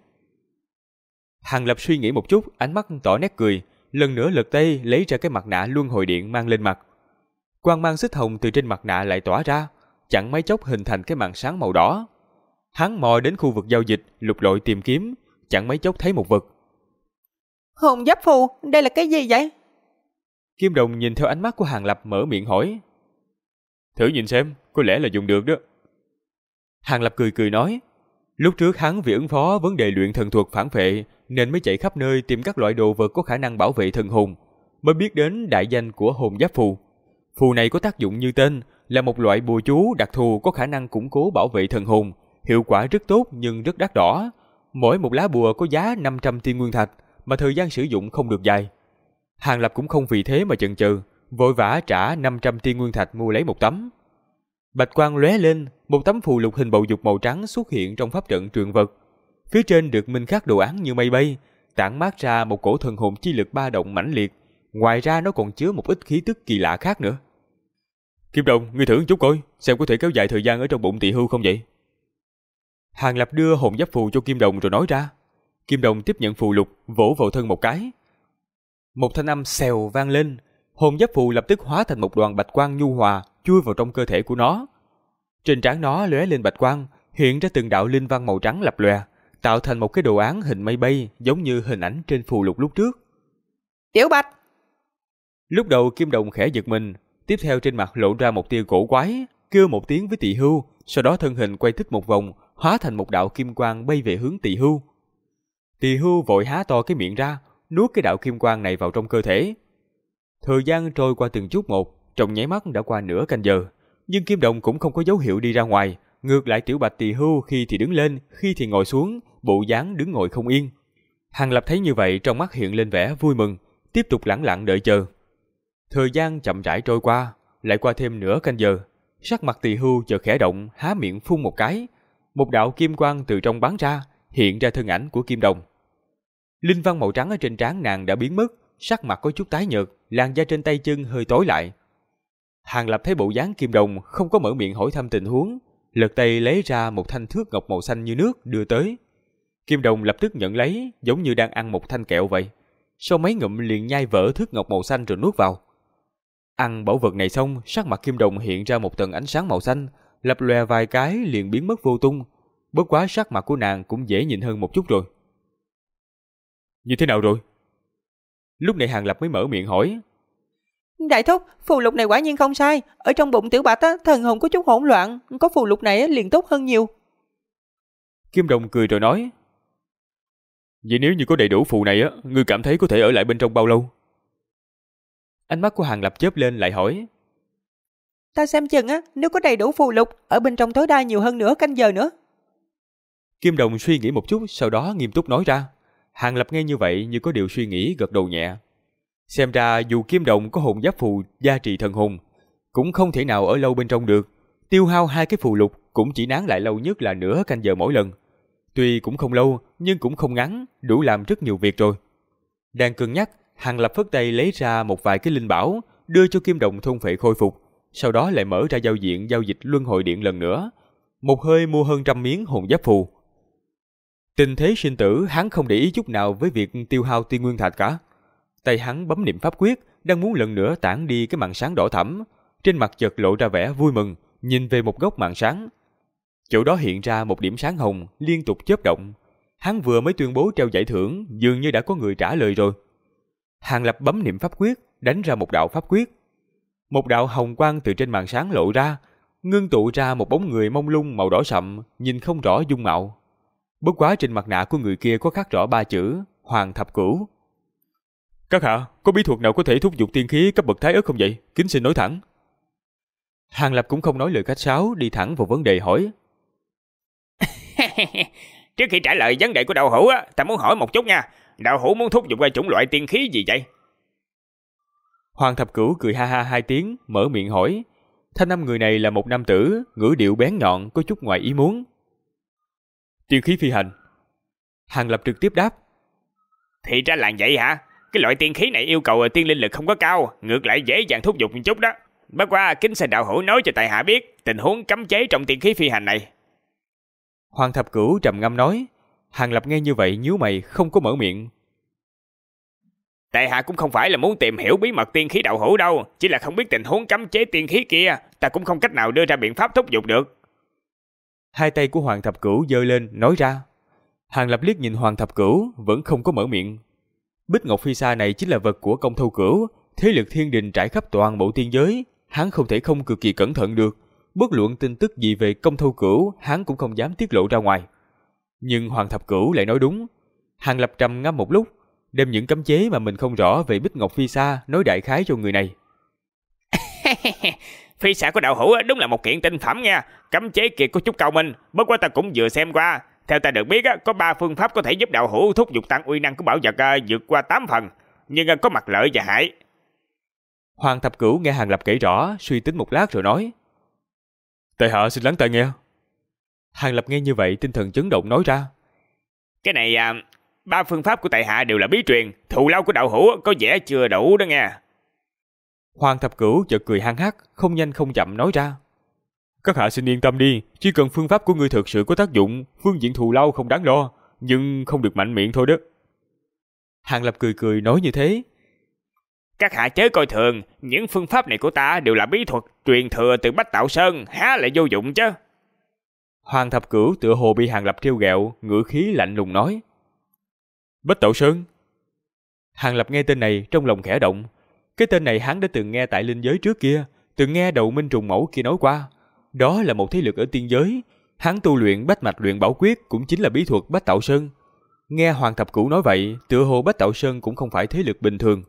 Hàng Lập suy nghĩ một chút, ánh mắt tỏ nét cười, lần nữa lật tay lấy ra cái mặt nạ luân hồi điện mang lên mặt. Quang mang xích hồng từ trên mặt nạ lại tỏa ra, chẳng mấy chốc hình thành cái màn sáng màu đỏ. Hắn mò đến khu vực giao dịch, lục lọi tìm kiếm, chẳng mấy chốc thấy một vật. Hồn giáp phù, đây là cái gì vậy? Kim Đồng nhìn theo ánh mắt của Hàng Lập mở miệng hỏi. Thử nhìn xem, có lẽ là dùng được đó. Hàng Lập cười cười nói. Lúc trước hắn vì ứng phó vấn đề luyện thần thuật phản phệ nên mới chạy khắp nơi tìm các loại đồ vật có khả năng bảo vệ thần hồn, mới biết đến đại danh của hồn giáp phù. Phù này có tác dụng như tên, là một loại bùa chú đặc thù có khả năng củng cố bảo vệ thần hồn, hiệu quả rất tốt nhưng rất đắt đỏ. Mỗi một lá bùa có giá 500 tiên nguyên thạch, mà thời gian sử dụng không được dài. Hàng Lập cũng không vì thế mà chần chừ, vội vã trả 500 tiên nguyên thạch mua lấy một tấm. Bạch quang lóe lên, một tấm phù lục hình bầu dục màu trắng xuất hiện trong pháp trận truyền vật. Phía trên được minh khắc đồ án như mây bay, tản mát ra một cổ thần hồn chi lực ba động mãnh liệt. Ngoài ra nó còn chứa một ít khí tức kỳ lạ khác nữa. Kim Đồng, ngươi thử một chút coi, xem có thể kéo dài thời gian ở trong bụng Tỳ Hưu không vậy? Hàng Lập đưa hồn giáp phù cho Kim Đồng rồi nói ra. Kim Đồng tiếp nhận phù lục, vỗ vào thân một cái. Một thanh âm xèo vang lên, hồn giáp phù lập tức hóa thành một đoàn bạch quang nhu hòa, chui vào trong cơ thể của nó. Trên trán nó lóe lên bạch quang, hiện ra từng đạo linh văn màu trắng lập lòe, tạo thành một cái đồ án hình mây bay giống như hình ảnh trên phù lục lúc trước. Tiểu Bạch! Lúc đầu Kim Đồng khẽ giật mình, tiếp theo trên mặt lộ ra một tia cổ quái, kêu một tiếng với Tỳ Hưu, sau đó thân hình quay thích một vòng, hóa thành một đạo kim quang bay về hướng Tỳ Hưu. Tỳ Hưu vội há to cái miệng ra, nuốt cái đạo kim quang này vào trong cơ thể. Thời gian trôi qua từng chút một, trong nháy mắt đã qua nửa canh giờ, nhưng Kim Đồng cũng không có dấu hiệu đi ra ngoài. Ngược lại Tiểu Bạch Tỳ Hưu khi thì đứng lên, khi thì ngồi xuống, bộ dáng đứng ngồi không yên. Hàng Lập thấy như vậy trong mắt hiện lên vẻ vui mừng, tiếp tục lẳng lặng đợi chờ. Thời gian chậm rãi trôi qua, lại qua thêm nửa canh giờ. Sắc mặt Tỳ Hưu chợt khẽ động, há miệng phun một cái, một đạo kim quang từ trong bắn ra, hiện ra thân ảnh của Kim Đồng. Linh văn màu trắng ở trên trán nàng đã biến mất, sắc mặt có chút tái nhợt, làn da trên tay chân hơi tối lại. Hàng Lập thấy bộ dáng Kim Đồng không có mở miệng hỏi thăm tình huống, lật tay lấy ra một thanh thước ngọc màu xanh như nước đưa tới. Kim Đồng lập tức nhận lấy, giống như đang ăn một thanh kẹo vậy. Sau mấy ngụm liền nhai vỡ thước ngọc màu xanh rồi nuốt vào. Ăn bảo vật này xong, sắc mặt Kim Đồng hiện ra một tầng ánh sáng màu xanh, lập lòe vài cái liền biến mất vô tung. Bất quá sắc mặt của nàng cũng dễ nhìn hơn một chút rồi. Như thế nào rồi? Lúc này Hàng Lập mới mở miệng hỏi. Đại thúc, phù lục này quả nhiên không sai. Ở trong bụng Tiểu Bạch thần hồn có chút hỗn loạn, có phù lục này liền tốt hơn nhiều. Kim Đồng cười rồi nói. Vậy nếu như có đầy đủ phù này ngươi cảm thấy có thể ở lại bên trong bao lâu? Ánh mắt của Hàng Lập chớp lên lại hỏi. Ta xem chừng nếu có đầy đủ phù lục, ở bên trong tối đa nhiều hơn nửa canh giờ nữa. Kim Đồng suy nghĩ một chút, sau đó nghiêm túc nói ra. Hàng Lập nghe như vậy như có điều suy nghĩ, gật đầu nhẹ. Xem ra dù kim đồng có hồn giáp phù gia trì thần hồn, cũng không thể nào ở lâu bên trong được. Tiêu hao 2 cái phù lục cũng chỉ nán lại lâu nhất là nửa canh giờ mỗi lần. Tuy cũng không lâu nhưng cũng không ngắn, đủ làm rất nhiều việc rồi. Đang cân nhắc, Hàng Lập phất tay lấy ra một vài cái linh bảo, đưa cho kim đồng thôn phệ khôi phục, sau đó lại mở ra giao diện giao dịch luân hồi điện lần nữa, một hơi mua hơn 100 miếng hồn giáp phù. Tình thế sinh tử, hắn không để ý chút nào với việc tiêu hao tiên nguyên thạch cả. Tay hắn bấm niệm pháp quyết, đang muốn lần nữa tản đi cái màn sáng đỏ thẫm, trên mặt chợt lộ ra vẻ vui mừng, nhìn về một góc màn sáng. Chỗ đó hiện ra một điểm sáng hồng liên tục chớp động. Hắn vừa mới tuyên bố treo giải thưởng, dường như đã có người trả lời rồi. Hàng Lập bấm niệm pháp quyết, đánh ra một đạo pháp quyết. Một đạo hồng quang từ trên màn sáng lộ ra, ngưng tụ ra một bóng người mông lung màu đỏ sậm, nhìn không rõ dung mạo. Bất quá trên mặt nạ của người kia có khắc rõ 3 chữ Hoàng Thập Cửu. Các hạ, có bí thuật nào có thể thúc giục tiên khí cấp bậc thái ớt không vậy? Kính xin nói thẳng. Hàng Lập cũng không nói lời khách sáo, đi thẳng vào vấn đề hỏi. Trước khi trả lời vấn đề của đạo hữu á, ta muốn hỏi một chút nha. Đạo hữu muốn thúc giục qua chủng loại tiên khí gì vậy? Hoàng Thập Cửu cười ha ha 2 tiếng, mở miệng hỏi. Thanh âm người này là một nam tử, ngữ điệu bén nhọn, có chút ngoài ý muốn. Tiên khí phi hành. Hàng Lập trực tiếp đáp. Thì ra là vậy hả? Cái loại tiên khí này yêu cầu tiên linh lực không có cao, ngược lại dễ dàng thúc giục một chút đó. Bất quá kính xin đạo hữu nói cho tại hạ biết tình huống cấm chế trong tiên khí phi hành này. Hoàng Thập Cửu trầm ngâm nói. Hàng Lập nghe như vậy nhíu mày, không có mở miệng. Tại hạ cũng không phải là muốn tìm hiểu bí mật tiên khí đạo hữu đâu, chỉ là không biết tình huống cấm chế tiên khí kia, ta cũng không cách nào đưa ra biện pháp thúc giục được. 2 tay của Hoàng Thập Cửu giơ lên nói ra. Hàng Lập liếc nhìn Hoàng Thập Cửu, vẫn không có mở miệng. Bích Ngọc Phi Sa này chính là vật của Công Thâu Cửu, thế lực thiên đình trải khắp toàn bộ tiên giới, hắn không thể không cực kỳ cẩn thận được. Bất luận tin tức gì về Công Thâu Cửu, hắn cũng không dám tiết lộ ra ngoài. Nhưng Hoàng Thập Cửu lại nói đúng. Hàng Lập trầm ngâm một lúc, đem những cấm chế mà mình không rõ về Bích Ngọc Phi Sa nói đại khái cho người này. Phi Sa của đạo hữu đúng là một kiện tinh phẩm nha, cấm chế kia có chút cao minh, bất quá ta cũng vừa xem qua. Theo ta được biết có 3 phương pháp có thể giúp đạo hữu thúc giục tăng uy năng của bảo vật vượt qua 8 phần, nhưng có mặt lợi và hại. Hoàng Thập Cửu nghe Hàng Lập kể rõ, suy tính một lát rồi nói. Tại hạ xin lắng tai nghe. Hàng Lập nghe như vậy tinh thần chấn động nói ra. Cái này 3 phương pháp của tại hạ đều là bí truyền, thù lao của đạo hữu có vẻ chưa đủ đó nghe. Hoàng Thập Cửu chợt cười hăng hắc, không nhanh không chậm nói ra. Các hạ xin yên tâm đi, chỉ cần phương pháp của ngươi thực sự có tác dụng, phương diện thù lao không đáng lo, nhưng không được mạnh miệng thôi đó. Hàng Lập cười cười nói như thế. Các hạ chớ coi thường, những phương pháp này của ta đều là bí thuật truyền thừa từ Bách Tạo Sơn, há lại vô dụng chứ. Hoàng Thập Cửu tựa hồ bị Hàng Lập trêu ghẹo, ngữ khí lạnh lùng nói. Bách Tạo Sơn. Hàng Lập nghe tên này trong lòng khẽ động. Cái tên này hắn đã từng nghe tại linh giới trước kia, từng nghe Đậu Minh Trùng Mẫu kia nói qua. Đó là một thế lực ở tiên giới, hắn tu luyện Bách Mạch Luyện Bảo Quyết cũng chính là bí thuật Bách Tạo Sơn. Nghe Hoàng Thập Cửu nói vậy, tựa hồ Bách Tạo Sơn cũng không phải thế lực bình thường.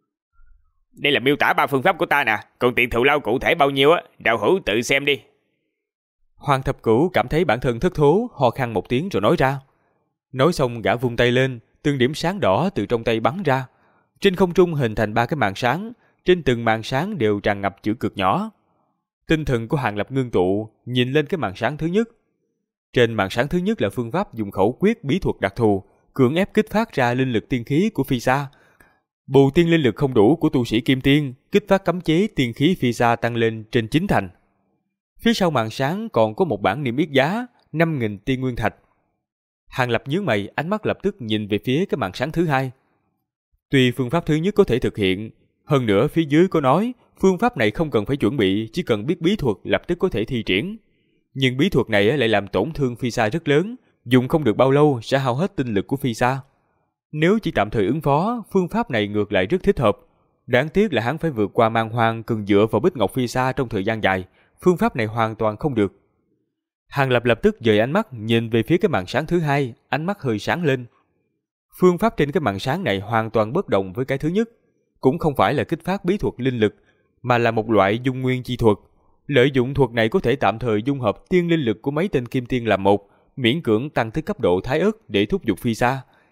Đây là miêu tả 3 phương pháp của ta nè, còn tiền thù lao cụ thể bao nhiêu đạo hữu tự xem đi. Hoàng Thập Cửu cảm thấy bản thân thất thố, ho khan một tiếng rồi nói ra. Nói xong gã vung tay lên, từng điểm sáng đỏ từ trong tay bắn ra. Trên không trung hình thành 3 cái màn sáng, trên từng màn sáng đều tràn ngập chữ cực nhỏ. Tinh thần của Hàng Lập ngưng tụ, nhìn lên cái màn sáng thứ nhất. Trên màn sáng thứ nhất là phương pháp dùng khẩu quyết bí thuật đặc thù, cưỡng ép kích phát ra linh lực tiên khí của Phi Sa. Bù tiên linh lực không đủ của tu sĩ Kim Tiên, kích phát cấm chế tiên khí Phi Sa tăng lên trên 9 thành. Phía sau màn sáng còn có một bảng niêm yết giá 5.000 tiên nguyên thạch. Hàng Lập nhướng mày, ánh mắt lập tức nhìn về phía cái màn sáng thứ hai. Tuy phương pháp thứ nhất có thể thực hiện, hơn nữa phía dưới có nói phương pháp này không cần phải chuẩn bị, chỉ cần biết bí thuật lập tức có thể thi triển. Nhưng bí thuật này lại làm tổn thương Phi Sa rất lớn, dùng không được bao lâu sẽ hao hết tinh lực của Phi Sa. Nếu chỉ tạm thời ứng phó, phương pháp này ngược lại rất thích hợp. Đáng tiếc là hắn phải vượt qua man hoang cần dựa vào Bích Ngọc Phi Sa trong thời gian dài, phương pháp này hoàn toàn không được. Hàng Lập lập tức dời ánh mắt nhìn về phía cái màn sáng thứ hai, ánh mắt hơi sáng lên. Phương pháp trên cái màn sáng này hoàn toàn bất đồng với cái thứ nhất, cũng không phải là kích phát bí thuật linh lực, mà là một loại dung nguyên chi thuật. Lợi dụng thuật này có thể tạm thời dung hợp tiên linh lực của mấy tên kim tiên làm một, miễn cưỡng tăng tới cấp độ thái ất để thúc giục Phi Sa,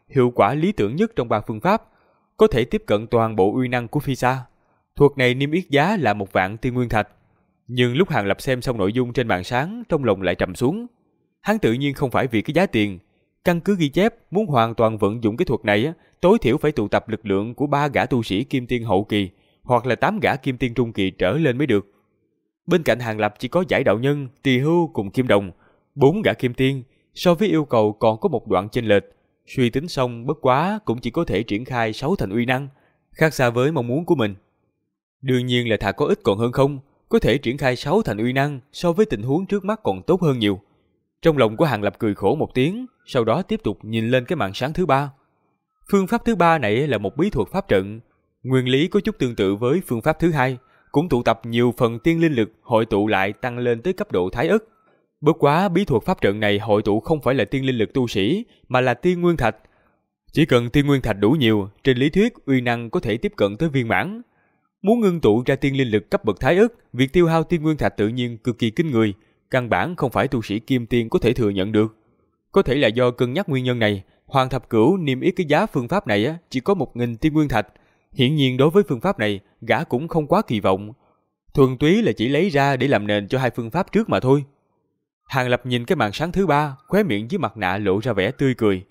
hiệu quả lý tưởng nhất trong 3 phương pháp, có thể tiếp cận toàn bộ uy năng của phi sa. Thuật này niêm yết giá là 1 vạn tiên nguyên thạch. Nhưng lúc Hàng Lập xem xong nội dung trên màn sáng, trong lòng lại trầm xuống. Hắn tự nhiên không phải vì cái giá tiền. Căn cứ ghi chép, muốn hoàn toàn vận dụng cái thuật này, tối thiểu phải tụ tập lực lượng của 3 gã tu sĩ kim tiên hậu kỳ, hoặc là 8 gã kim tiên trung kỳ trở lên mới được. Bên cạnh Hàng Lập chỉ có Giải Đạo Nhân, Tỳ Hưu cùng Kim Đồng, 4 gã kim tiên, so với yêu cầu còn có một đoạn chênh lệch. Suy tính xong bất quá cũng chỉ có thể triển khai 6 thành uy năng, khác xa với mong muốn của mình. Đương nhiên là thà có ít còn hơn không, có thể triển khai 6 thành uy năng so với tình huống trước mắt còn tốt hơn nhiều. Trong lòng của Hàng Lập cười khổ một tiếng, sau đó tiếp tục nhìn lên cái màn sáng thứ 3. Phương pháp thứ 3 này là một bí thuật pháp trận, nguyên lý có chút tương tự với phương pháp thứ 2, cũng tụ tập nhiều phần tiên linh lực hội tụ lại tăng lên tới cấp độ thái ức. Bất quá bí thuật pháp trận này hội tụ không phải là tiên linh lực tu sĩ, mà là tiên nguyên thạch. Chỉ cần tiên nguyên thạch đủ nhiều, trên lý thuyết uy năng có thể tiếp cận tới viên mãn. Muốn ngưng tụ ra tiên linh lực cấp bậc thái ức, việc tiêu hao tiên nguyên thạch tự nhiên cực kỳ kinh người, căn bản không phải tu sĩ kim tiên có thể thừa nhận được. Có thể là do cân nhắc nguyên nhân này, Hoàng Thập Cửu niêm yết cái giá phương pháp này chỉ có 1000 tiên nguyên thạch. Hiển nhiên đối với phương pháp này, gã cũng không quá kỳ vọng. Thuần túy là chỉ lấy ra để làm nền cho 2 phương pháp trước mà thôi. Hàng Lập nhìn cái màn sáng thứ 3, khóe miệng dưới mặt nạ lộ ra vẻ tươi cười.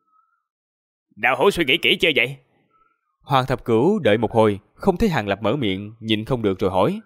Đạo hữu suy nghĩ kỹ chưa vậy? Hoàng Thập Cửu đợi một hồi, không thấy Hàng Lập mở miệng, nhịn không được rồi hỏi.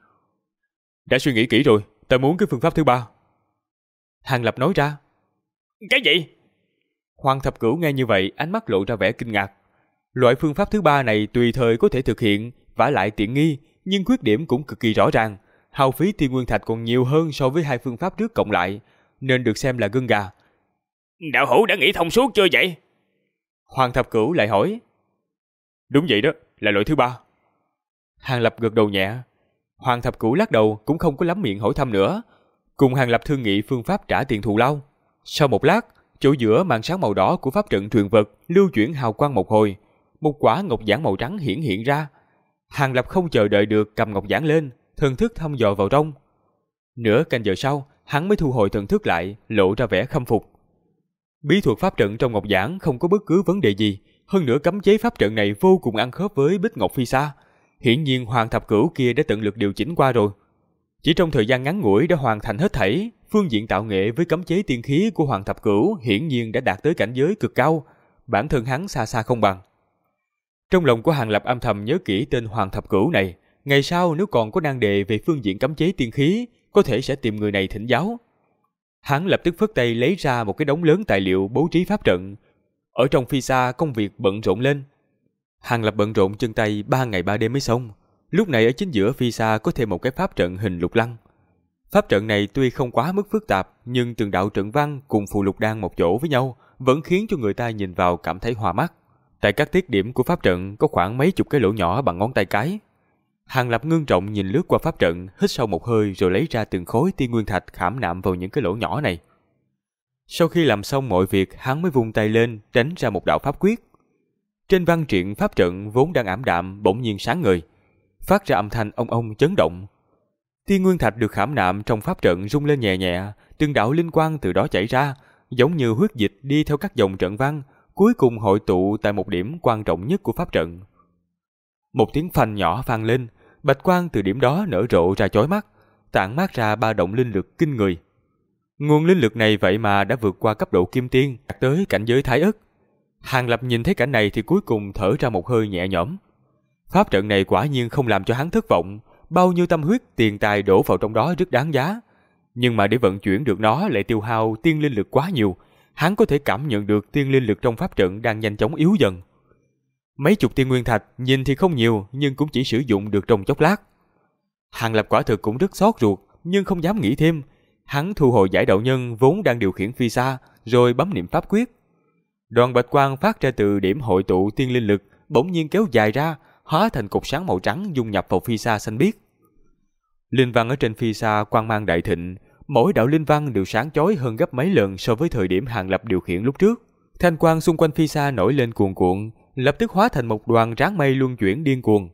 Đã suy nghĩ kỹ rồi, ta muốn cái phương pháp thứ 3. Hàng Lập nói ra. Cái gì? Hoàng Thập Cửu nghe như vậy, ánh mắt lộ ra vẻ kinh ngạc. Loại phương pháp thứ 3 này tùy thời có thể thực hiện, vả lại tiện nghi, nhưng khuyết điểm cũng cực kỳ rõ ràng. Hao phí tiên nguyên thạch còn nhiều hơn so với 2 phương pháp trước cộng lại, nên được xem là gân gà. Đạo hữu đã nghĩ thông suốt chưa vậy? Hoàng Thập Cửu lại hỏi. Đúng vậy đó, là loại thứ 3. Hàng Lập gật đầu nhẹ. Hoàng Thập Cửu lắc đầu cũng không có lắm miệng hỏi thăm nữa. Cùng Hàng Lập thương nghị phương pháp trả tiền thù lao. Sau một lát, chỗ giữa màn sáng màu đỏ của pháp trận truyền vật lưu chuyển hào quang một hồi, một quả ngọc giản màu trắng hiện ra. Hàng Lập không chờ đợi được cầm ngọc giản lên, thần thức thăm dò vào trong. Nửa canh giờ sau, hắn mới thu hồi thần thức lại, lộ ra vẻ khâm phục. Bí thuật pháp trận trong ngọc giản không có bất cứ vấn đề gì, hơn nữa cấm chế pháp trận này vô cùng ăn khớp với Bích Ngọc Phi Sa. Hiển nhiên Hoàng Thập Cửu kia đã tận lực điều chỉnh qua rồi. Chỉ trong thời gian ngắn ngủi đã hoàn thành hết thảy, phương diện tạo nghệ với cấm chế tiên khí của Hoàng Thập Cửu hiển nhiên đã đạt tới cảnh giới cực cao, bản thân hắn xa xa không bằng. Trong lòng của Hàng Lập âm thầm nhớ kỹ tên Hoàng Thập Cửu này, ngày sau nếu còn có nan đề về phương diện cấm chế tiên khí, có thể sẽ tìm người này thỉnh giáo. Hắn lập tức phất tay lấy ra một cái đống lớn tài liệu bố trí pháp trận. Ở trong Phi Sa công việc bận rộn lên. Hàng Lập bận rộn chân tay 3 ngày 3 đêm mới xong. Lúc này ở chính giữa Phi Sa có thêm một cái pháp trận hình lục lăng. Pháp trận này tuy không quá mức phức tạp, nhưng từng đạo trận văn cùng phù lục đan một chỗ với nhau vẫn khiến cho người ta nhìn vào cảm thấy hòa mắt. Tại các tiết điểm của pháp trận có khoảng mấy chục cái lỗ nhỏ bằng ngón tay cái. Hàng Lập ngưng trọng nhìn lướt qua pháp trận, hít sâu một hơi rồi lấy ra từng khối tiên nguyên thạch khảm nạm vào những cái lỗ nhỏ này. Sau khi làm xong mọi việc, hắn mới vung tay lên tránh ra một đạo pháp quyết. Trên văn truyện pháp trận vốn đang ảm đạm bỗng nhiên sáng ngời, phát ra âm thanh ong ong chấn động. Tiên nguyên thạch được khảm nạm trong pháp trận rung lên nhẹ nhẹ, từng đạo linh quang từ đó chảy ra, giống như huyết dịch đi theo các dòng trận văn, cuối cùng hội tụ tại một điểm quan trọng nhất của pháp trận. Một tiếng phanh nhỏ vang lên, bạch quang từ điểm đó nở rộ ra chói mắt, tản mát ra ba động linh lực kinh người. Nguồn linh lực này vậy mà đã vượt qua cấp độ kim tiên, đạt tới cảnh giới thái ức. Hàng Lập nhìn thấy cảnh này thì cuối cùng thở ra một hơi nhẹ nhõm. Pháp trận này quả nhiên không làm cho hắn thất vọng, bao nhiêu tâm huyết, tiền tài đổ vào trong đó rất đáng giá. Nhưng mà để vận chuyển được nó lại tiêu hao tiên linh lực quá nhiều, hắn có thể cảm nhận được tiên linh lực trong pháp trận đang nhanh chóng yếu dần. Mấy chục tiên nguyên thạch nhìn thì không nhiều nhưng cũng chỉ sử dụng được trong chốc lát. Hàng Lập quả thực cũng rất xót ruột nhưng không dám nghĩ thêm. Hắn thu hồi Giải Đạo Nhân vốn đang điều khiển Phi Sa rồi bấm niệm pháp quyết. Đoàn bạch quang phát ra từ điểm hội tụ tiên linh lực bỗng nhiên kéo dài ra, hóa thành cột sáng màu trắng dung nhập vào Phi Sa xanh biếc. Linh văn ở trên Phi Sa quang mang đại thịnh, mỗi đạo linh văn đều sáng chói hơn gấp mấy lần so với thời điểm Hàng Lập điều khiển lúc trước. Thanh quang xung quanh Phi Sa nổi lên cuồn cuộn, lập tức hóa thành một đoàn ráng mây luân chuyển điên cuồng.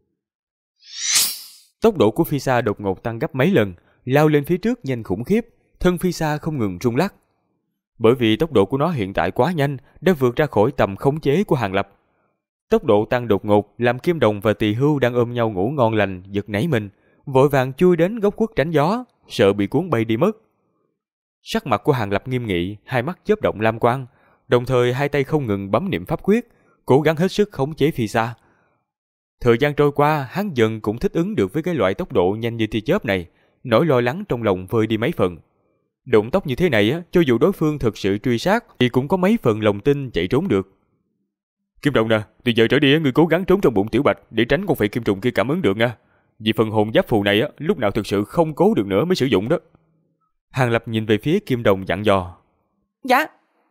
Tốc độ của Phi Sa đột ngột tăng gấp mấy lần, lao lên phía trước nhanh khủng khiếp, thân Phi Sa không ngừng rung lắc. bởi vì tốc độ của nó hiện tại quá nhanh, đã vượt ra khỏi tầm khống chế của Hàng Lập. Tốc độ tăng đột ngột làm Kim Đồng và Tỳ Hưu đang ôm nhau ngủ ngon lành giật nảy mình, vội vàng chui đến góc khuất tránh gió, sợ bị cuốn bay đi mất. Sắc mặt của Hàng Lập nghiêm nghị, hai mắt chớp động lam quang, đồng thời hai tay không ngừng bấm niệm pháp quyết, cố gắng hết sức khống chế phi xa. Thời gian trôi qua, hắn dần cũng thích ứng được với cái loại tốc độ nhanh như tia chớp này, nỗi lo lắng trong lòng vơi đi mấy phần. Động tốc như thế này, cho dù đối phương thực sự truy sát thì cũng có mấy phần lòng tin chạy trốn được. Kim Đồng nè, từ giờ trở đi ngươi cố gắng trốn trong bụng Tiểu Bạch để tránh con phệ kim trùng kia cảm ứng được nha. Vì phần hồn giáp phù này lúc nào thực sự không cố được nữa mới sử dụng đó. Hàng Lập nhìn về phía Kim Đồng dặn dò. Dạ.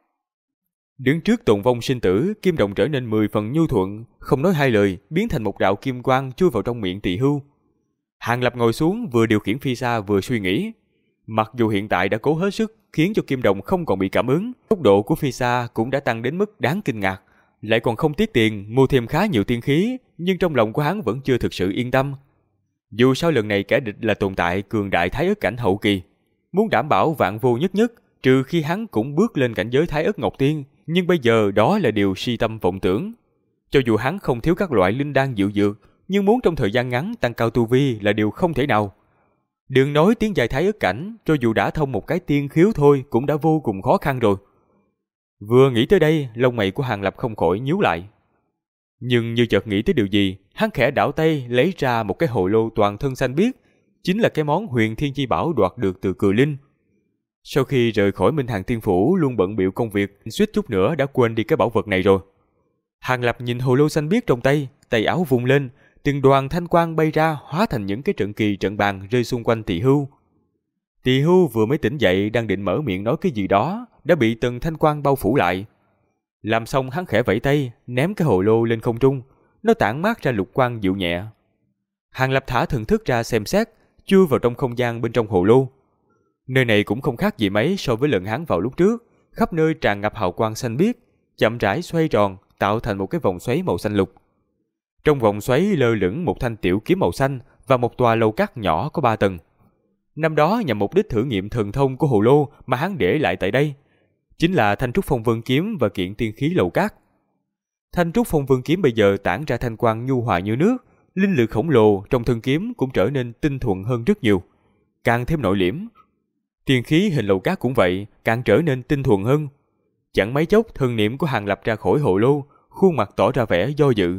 Đứng trước tồn vong sinh tử, Kim Đồng trở nên 10 phần nhu thuận, không nói hai lời, biến thành một đạo kim quang chui vào trong miệng Tỳ Hưu. Hàng Lập ngồi xuống vừa điều khiển phi xa vừa suy nghĩ. Mặc dù hiện tại đã cố hết sức khiến cho Kim Đồng không còn bị cảm ứng, tốc độ của phi xa cũng đã tăng đến mức đáng kinh ngạc, lại còn không tiếc tiền mua thêm khá nhiều tiên khí, nhưng trong lòng của hắn vẫn chưa thực sự yên tâm. Dù sao lần này kẻ địch là tồn tại cường đại Thái Ức cảnh hậu kỳ, muốn đảm bảo vạn vô nhất nhất, trừ khi hắn cũng bước lên cảnh giới Thái Ức Ngọc Tiên, nhưng bây giờ đó là điều si tâm vọng tưởng. Cho dù hắn không thiếu các loại linh đan diệu dược, nhưng muốn trong thời gian ngắn tăng cao tu vi là điều không thể nào. Đừng nói tiến dài Thái Ức cảnh, cho dù đã thông một cái tiên khiếu thôi cũng đã vô cùng khó khăn rồi. Vừa nghĩ tới đây, lông mày của Hàng Lập không khỏi nhíu lại. Nhưng như chợt nghĩ tới điều gì, hắn khẽ đảo tay lấy ra một cái hồ lô toàn thân xanh biếc, chính là cái món Huyền Thiên Chi Bảo đoạt được từ Cừ Linh. Sau khi rời khỏi Minh Hàng Tiên Phủ luôn bận bịu công việc, suýt chút nữa đã quên đi cái bảo vật này rồi. Hàng Lập nhìn hồ lô xanh biếc trong tay, tay áo vung lên, từng đoàn thanh quang bay ra hóa thành những cái trận kỳ trận bàn rơi xung quanh Tỳ Hưu. Tỳ Hưu vừa mới tỉnh dậy đang định mở miệng nói cái gì đó, đã bị từng thanh quang bao phủ lại. Làm xong hắn khẽ vẫy tay, ném cái hồ lô lên không trung, nó tản mát ra lục quang dịu nhẹ. Hàng Lập thả thần thức ra xem xét, chui vào trong không gian bên trong hồ lô. Nơi này cũng không khác gì mấy so với lần hắn vào lúc trước, khắp nơi tràn ngập hào quang xanh biếc, chậm rãi xoay tròn, tạo thành một cái vòng xoáy màu xanh lục. Trong vòng xoáy lơ lửng một thanh tiểu kiếm màu xanh và một tòa lầu cát nhỏ có 3 tầng. Năm đó nhằm mục đích thử nghiệm thần thông của hồ lô mà hắn để lại tại đây, chính là thanh trúc phong vân kiếm và kiện tiên khí lầu cát. Thanh trúc phong vân kiếm bây giờ tản ra thanh quang nhu hòa như nước, linh lực khổng lồ trong thân kiếm cũng trở nên tinh thuần hơn rất nhiều, càng thêm nội liễm. Tiên khí hình lầu cát cũng vậy, càng trở nên tinh thuần hơn. Chẳng mấy chốc thần niệm của Hàng Lập ra khỏi hồ lô, khuôn mặt tỏ ra vẻ do dự.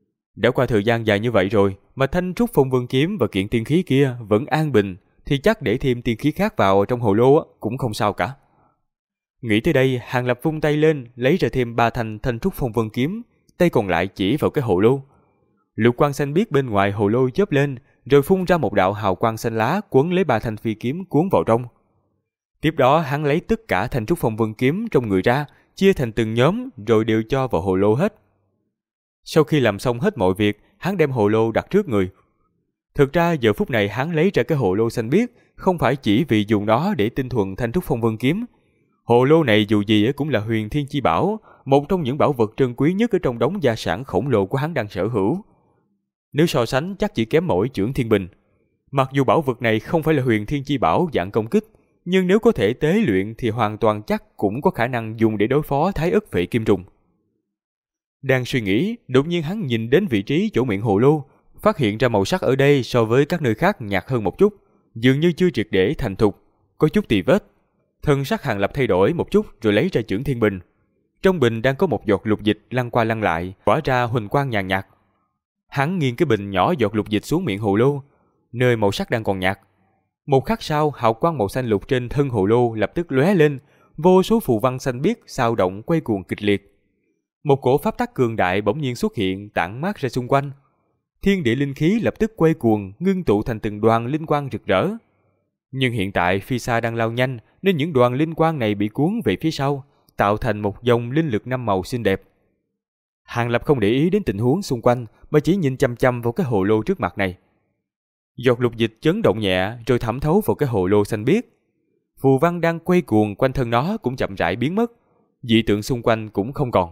Đã qua thời gian dài như vậy rồi mà thanh trúc phong vân kiếm và kiện tiên khí kia vẫn an bình, thì chắc để thêm tiên khí khác vào trong hồ lô cũng không sao cả. Nghĩ tới đây, Hàng Lập vung tay lên lấy ra thêm 3 thanh trúc phong vân kiếm, tay còn lại chỉ vào cái hồ lô. Lục quang xanh biếc bên ngoài hồ lô chớp lên, rồi phun ra một đạo hào quang xanh lá quấn lấy 3 thanh phi kiếm cuốn vào trong. Tiếp đó hắn lấy tất cả thanh trúc phong vân kiếm trong người ra, chia thành từng nhóm rồi đều cho vào hồ lô hết. Sau khi làm xong hết mọi việc, hắn đem hồ lô đặt trước người. Thực ra giờ phút này hắn lấy ra cái hồ lô xanh biếc không phải chỉ vì dùng nó để tinh thuần thanh trúc phong vân kiếm. Hồ lô này dù gì cũng là Huyền Thiên Chi Bảo, một trong những bảo vật trân quý nhất ở trong đống gia sản khổng lồ của hắn đang sở hữu. Nếu so sánh chắc chỉ kém mỗi Chưởng Thiên Bình. Mặc dù bảo vật này không phải là Huyền Thiên Chi Bảo dạng công kích, nhưng nếu có thể tế luyện thì hoàn toàn chắc cũng có khả năng dùng để đối phó Thái Ức Phệ Kim Trùng. Đang suy nghĩ, đột nhiên hắn nhìn đến vị trí chỗ miệng hồ lô, phát hiện ra màu sắc ở đây so với các nơi khác nhạt hơn một chút, dường như chưa triệt để thành thục, có chút tì vết. Thân sắc Hàng Lập thay đổi một chút rồi lấy ra Chưởng Thiên Bình. Trong bình đang có một giọt lục dịch lăn qua lăn lại, tỏa ra huỳnh quang nhàn nhạt. Hắn nghiêng cái bình nhỏ giọt lục dịch xuống miệng hồ lô, nơi màu sắc đang còn nhạt. Một khắc sau, hào quang màu xanh lục trên thân hồ lô lập tức lóe lên, vô số phù văn xanh biếc xao động quay cuồng kịch liệt. Một cổ pháp tắc cường đại bỗng nhiên xuất hiện, tản mát ra xung quanh. Thiên địa linh khí lập tức quay cuồng, ngưng tụ thành từng đoàn linh quang rực rỡ. Nhưng hiện tại phi xa đang lao nhanh, nên những đoàn linh quang này bị cuốn về phía sau, tạo thành một dòng linh lực 5 màu xinh đẹp. Hàng Lập không để ý đến tình huống xung quanh, mà chỉ nhìn chăm chăm vào cái hồ lô trước mặt này. Giọt lục dịch chấn động nhẹ rồi thẩm thấu vào cái hồ lô xanh biếc. Phù văn đang quay cuồng quanh thân nó cũng chậm rãi biến mất, dị tượng xung quanh cũng không còn.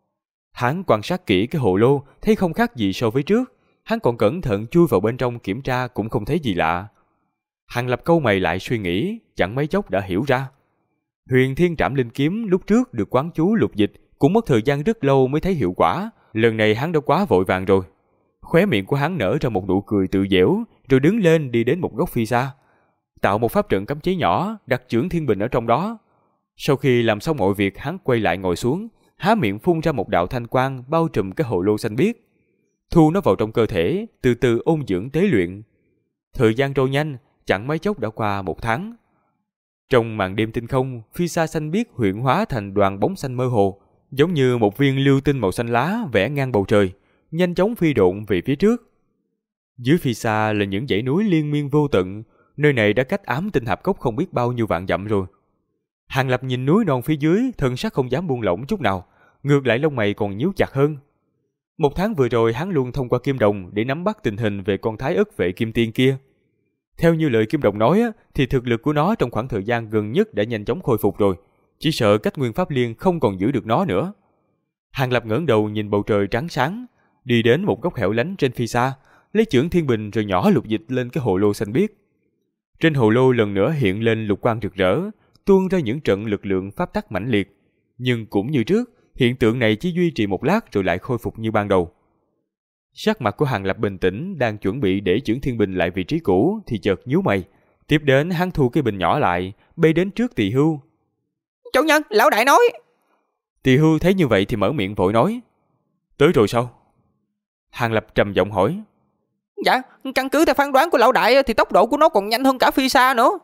Hắn quan sát kỹ cái hồ lô, thấy không khác gì so với trước. Hắn còn cẩn thận chui vào bên trong kiểm tra cũng không thấy gì lạ. Hàng Lập cau mày lại suy nghĩ, chẳng mấy chốc đã hiểu ra. Huyền Thiên Trảm Linh Kiếm lúc trước được quán chú lục dịch cũng mất thời gian rất lâu mới thấy hiệu quả, lần này hắn đã quá vội vàng rồi. Khóe miệng của hắn nở ra một nụ cười tự dẻo, rồi đứng lên đi đến một góc phi xa, tạo một pháp trận cấm chế nhỏ, đặt chưởng thiên bình ở trong đó. Sau khi làm xong mọi việc, hắn quay lại ngồi xuống, há miệng phun ra một đạo thanh quang bao trùm cái hồ lô xanh biếc, thu nó vào trong cơ thể, từ từ ôn dưỡng tế luyện. Thời gian trôi nhanh, chẳng mấy chốc đã qua 1 tháng. Trong màn đêm tinh không, phi sa xanh biếc huyễn hóa thành đoàn bóng xanh mơ hồ, giống như một viên lưu tinh màu xanh lá vẽ ngang bầu trời, nhanh chóng phi độn về phía trước. Dưới phi sa là những dãy núi liên miên vô tận, nơi này đã cách Ám Tinh Hạp Cốc không biết bao nhiêu vạn dặm rồi. Hàng Lập nhìn núi non phía dưới, thân sắc không dám buông lỏng chút nào, ngược lại lông mày còn nhíu chặt hơn. 1 tháng vừa rồi hắn luôn thông qua Kim Đồng để nắm bắt tình hình về con Thái Ức Vệ Kim Tiên kia. Theo như lời Kim Đồng nói thì thực lực của nó trong khoảng thời gian gần nhất đã nhanh chóng khôi phục rồi, chỉ sợ cách Nguyên Pháp Liên không còn giữ được nó nữa. Hàng Lập ngẩng đầu nhìn bầu trời trắng sáng, đi đến một góc hẻo lánh trên phi xa, lấy chưởng thiên bình rồi nhỏ lục dịch lên cái hồ lô xanh biếc. Trên hồ lô lần nữa hiện lên lục quang rực rỡ, tuôn ra những trận lực lượng pháp tắc mãnh liệt. Nhưng cũng như trước, hiện tượng này chỉ duy trì 1 lát rồi lại khôi phục như ban đầu. Sắc mặt của Hàng Lập bình tĩnh, đang chuẩn bị để chưởng thiên bình lại vị trí cũ thì chợt nhíu mày. Tiếp đến hắn thu cái bình nhỏ lại, bay đến trước Tỳ Hưu. Chủ nhân, lão đại nói. Tỳ Hưu thấy như vậy thì mở miệng vội nói. Tới rồi sao? Hàng Lập trầm giọng hỏi. Dạ, căn cứ theo phán đoán của lão đại thì tốc độ của nó còn nhanh hơn cả phi sa nữa.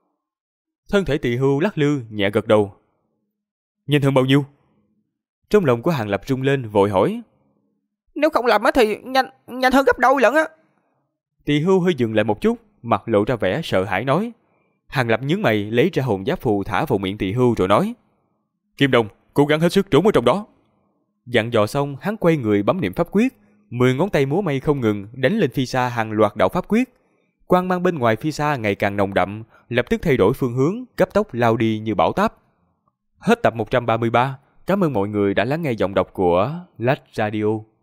Thân thể Tỳ Hưu lắc lư, nhẹ gật đầu. Nhanh hơn bao nhiêu? Trong lòng của Hàng Lập rung lên, vội hỏi. Nếu không làm thì nhanh hơn gấp đôi lận á. Tỳ Hưu hơi dừng lại một chút, mặt lộ ra vẻ sợ hãi nói. Hàng Lập nhướng mày lấy ra hồn giáp phù thả vào miệng Tỳ Hưu rồi nói. Kim Đồng, cố gắng hết sức trốn ở trong đó. Dặn dò xong, hắn quay người bấm niệm pháp quyết, 10 ngón tay múa may không ngừng đánh lên phi sa hàng loạt đạo pháp quyết. Quang mang bên ngoài phi sa ngày càng nồng đậm, lập tức thay đổi phương hướng, cấp tốc lao đi như bão táp. Hết tập 133. Cảm ơn mọi người đã lắng nghe giọng đọc của Lách Radio.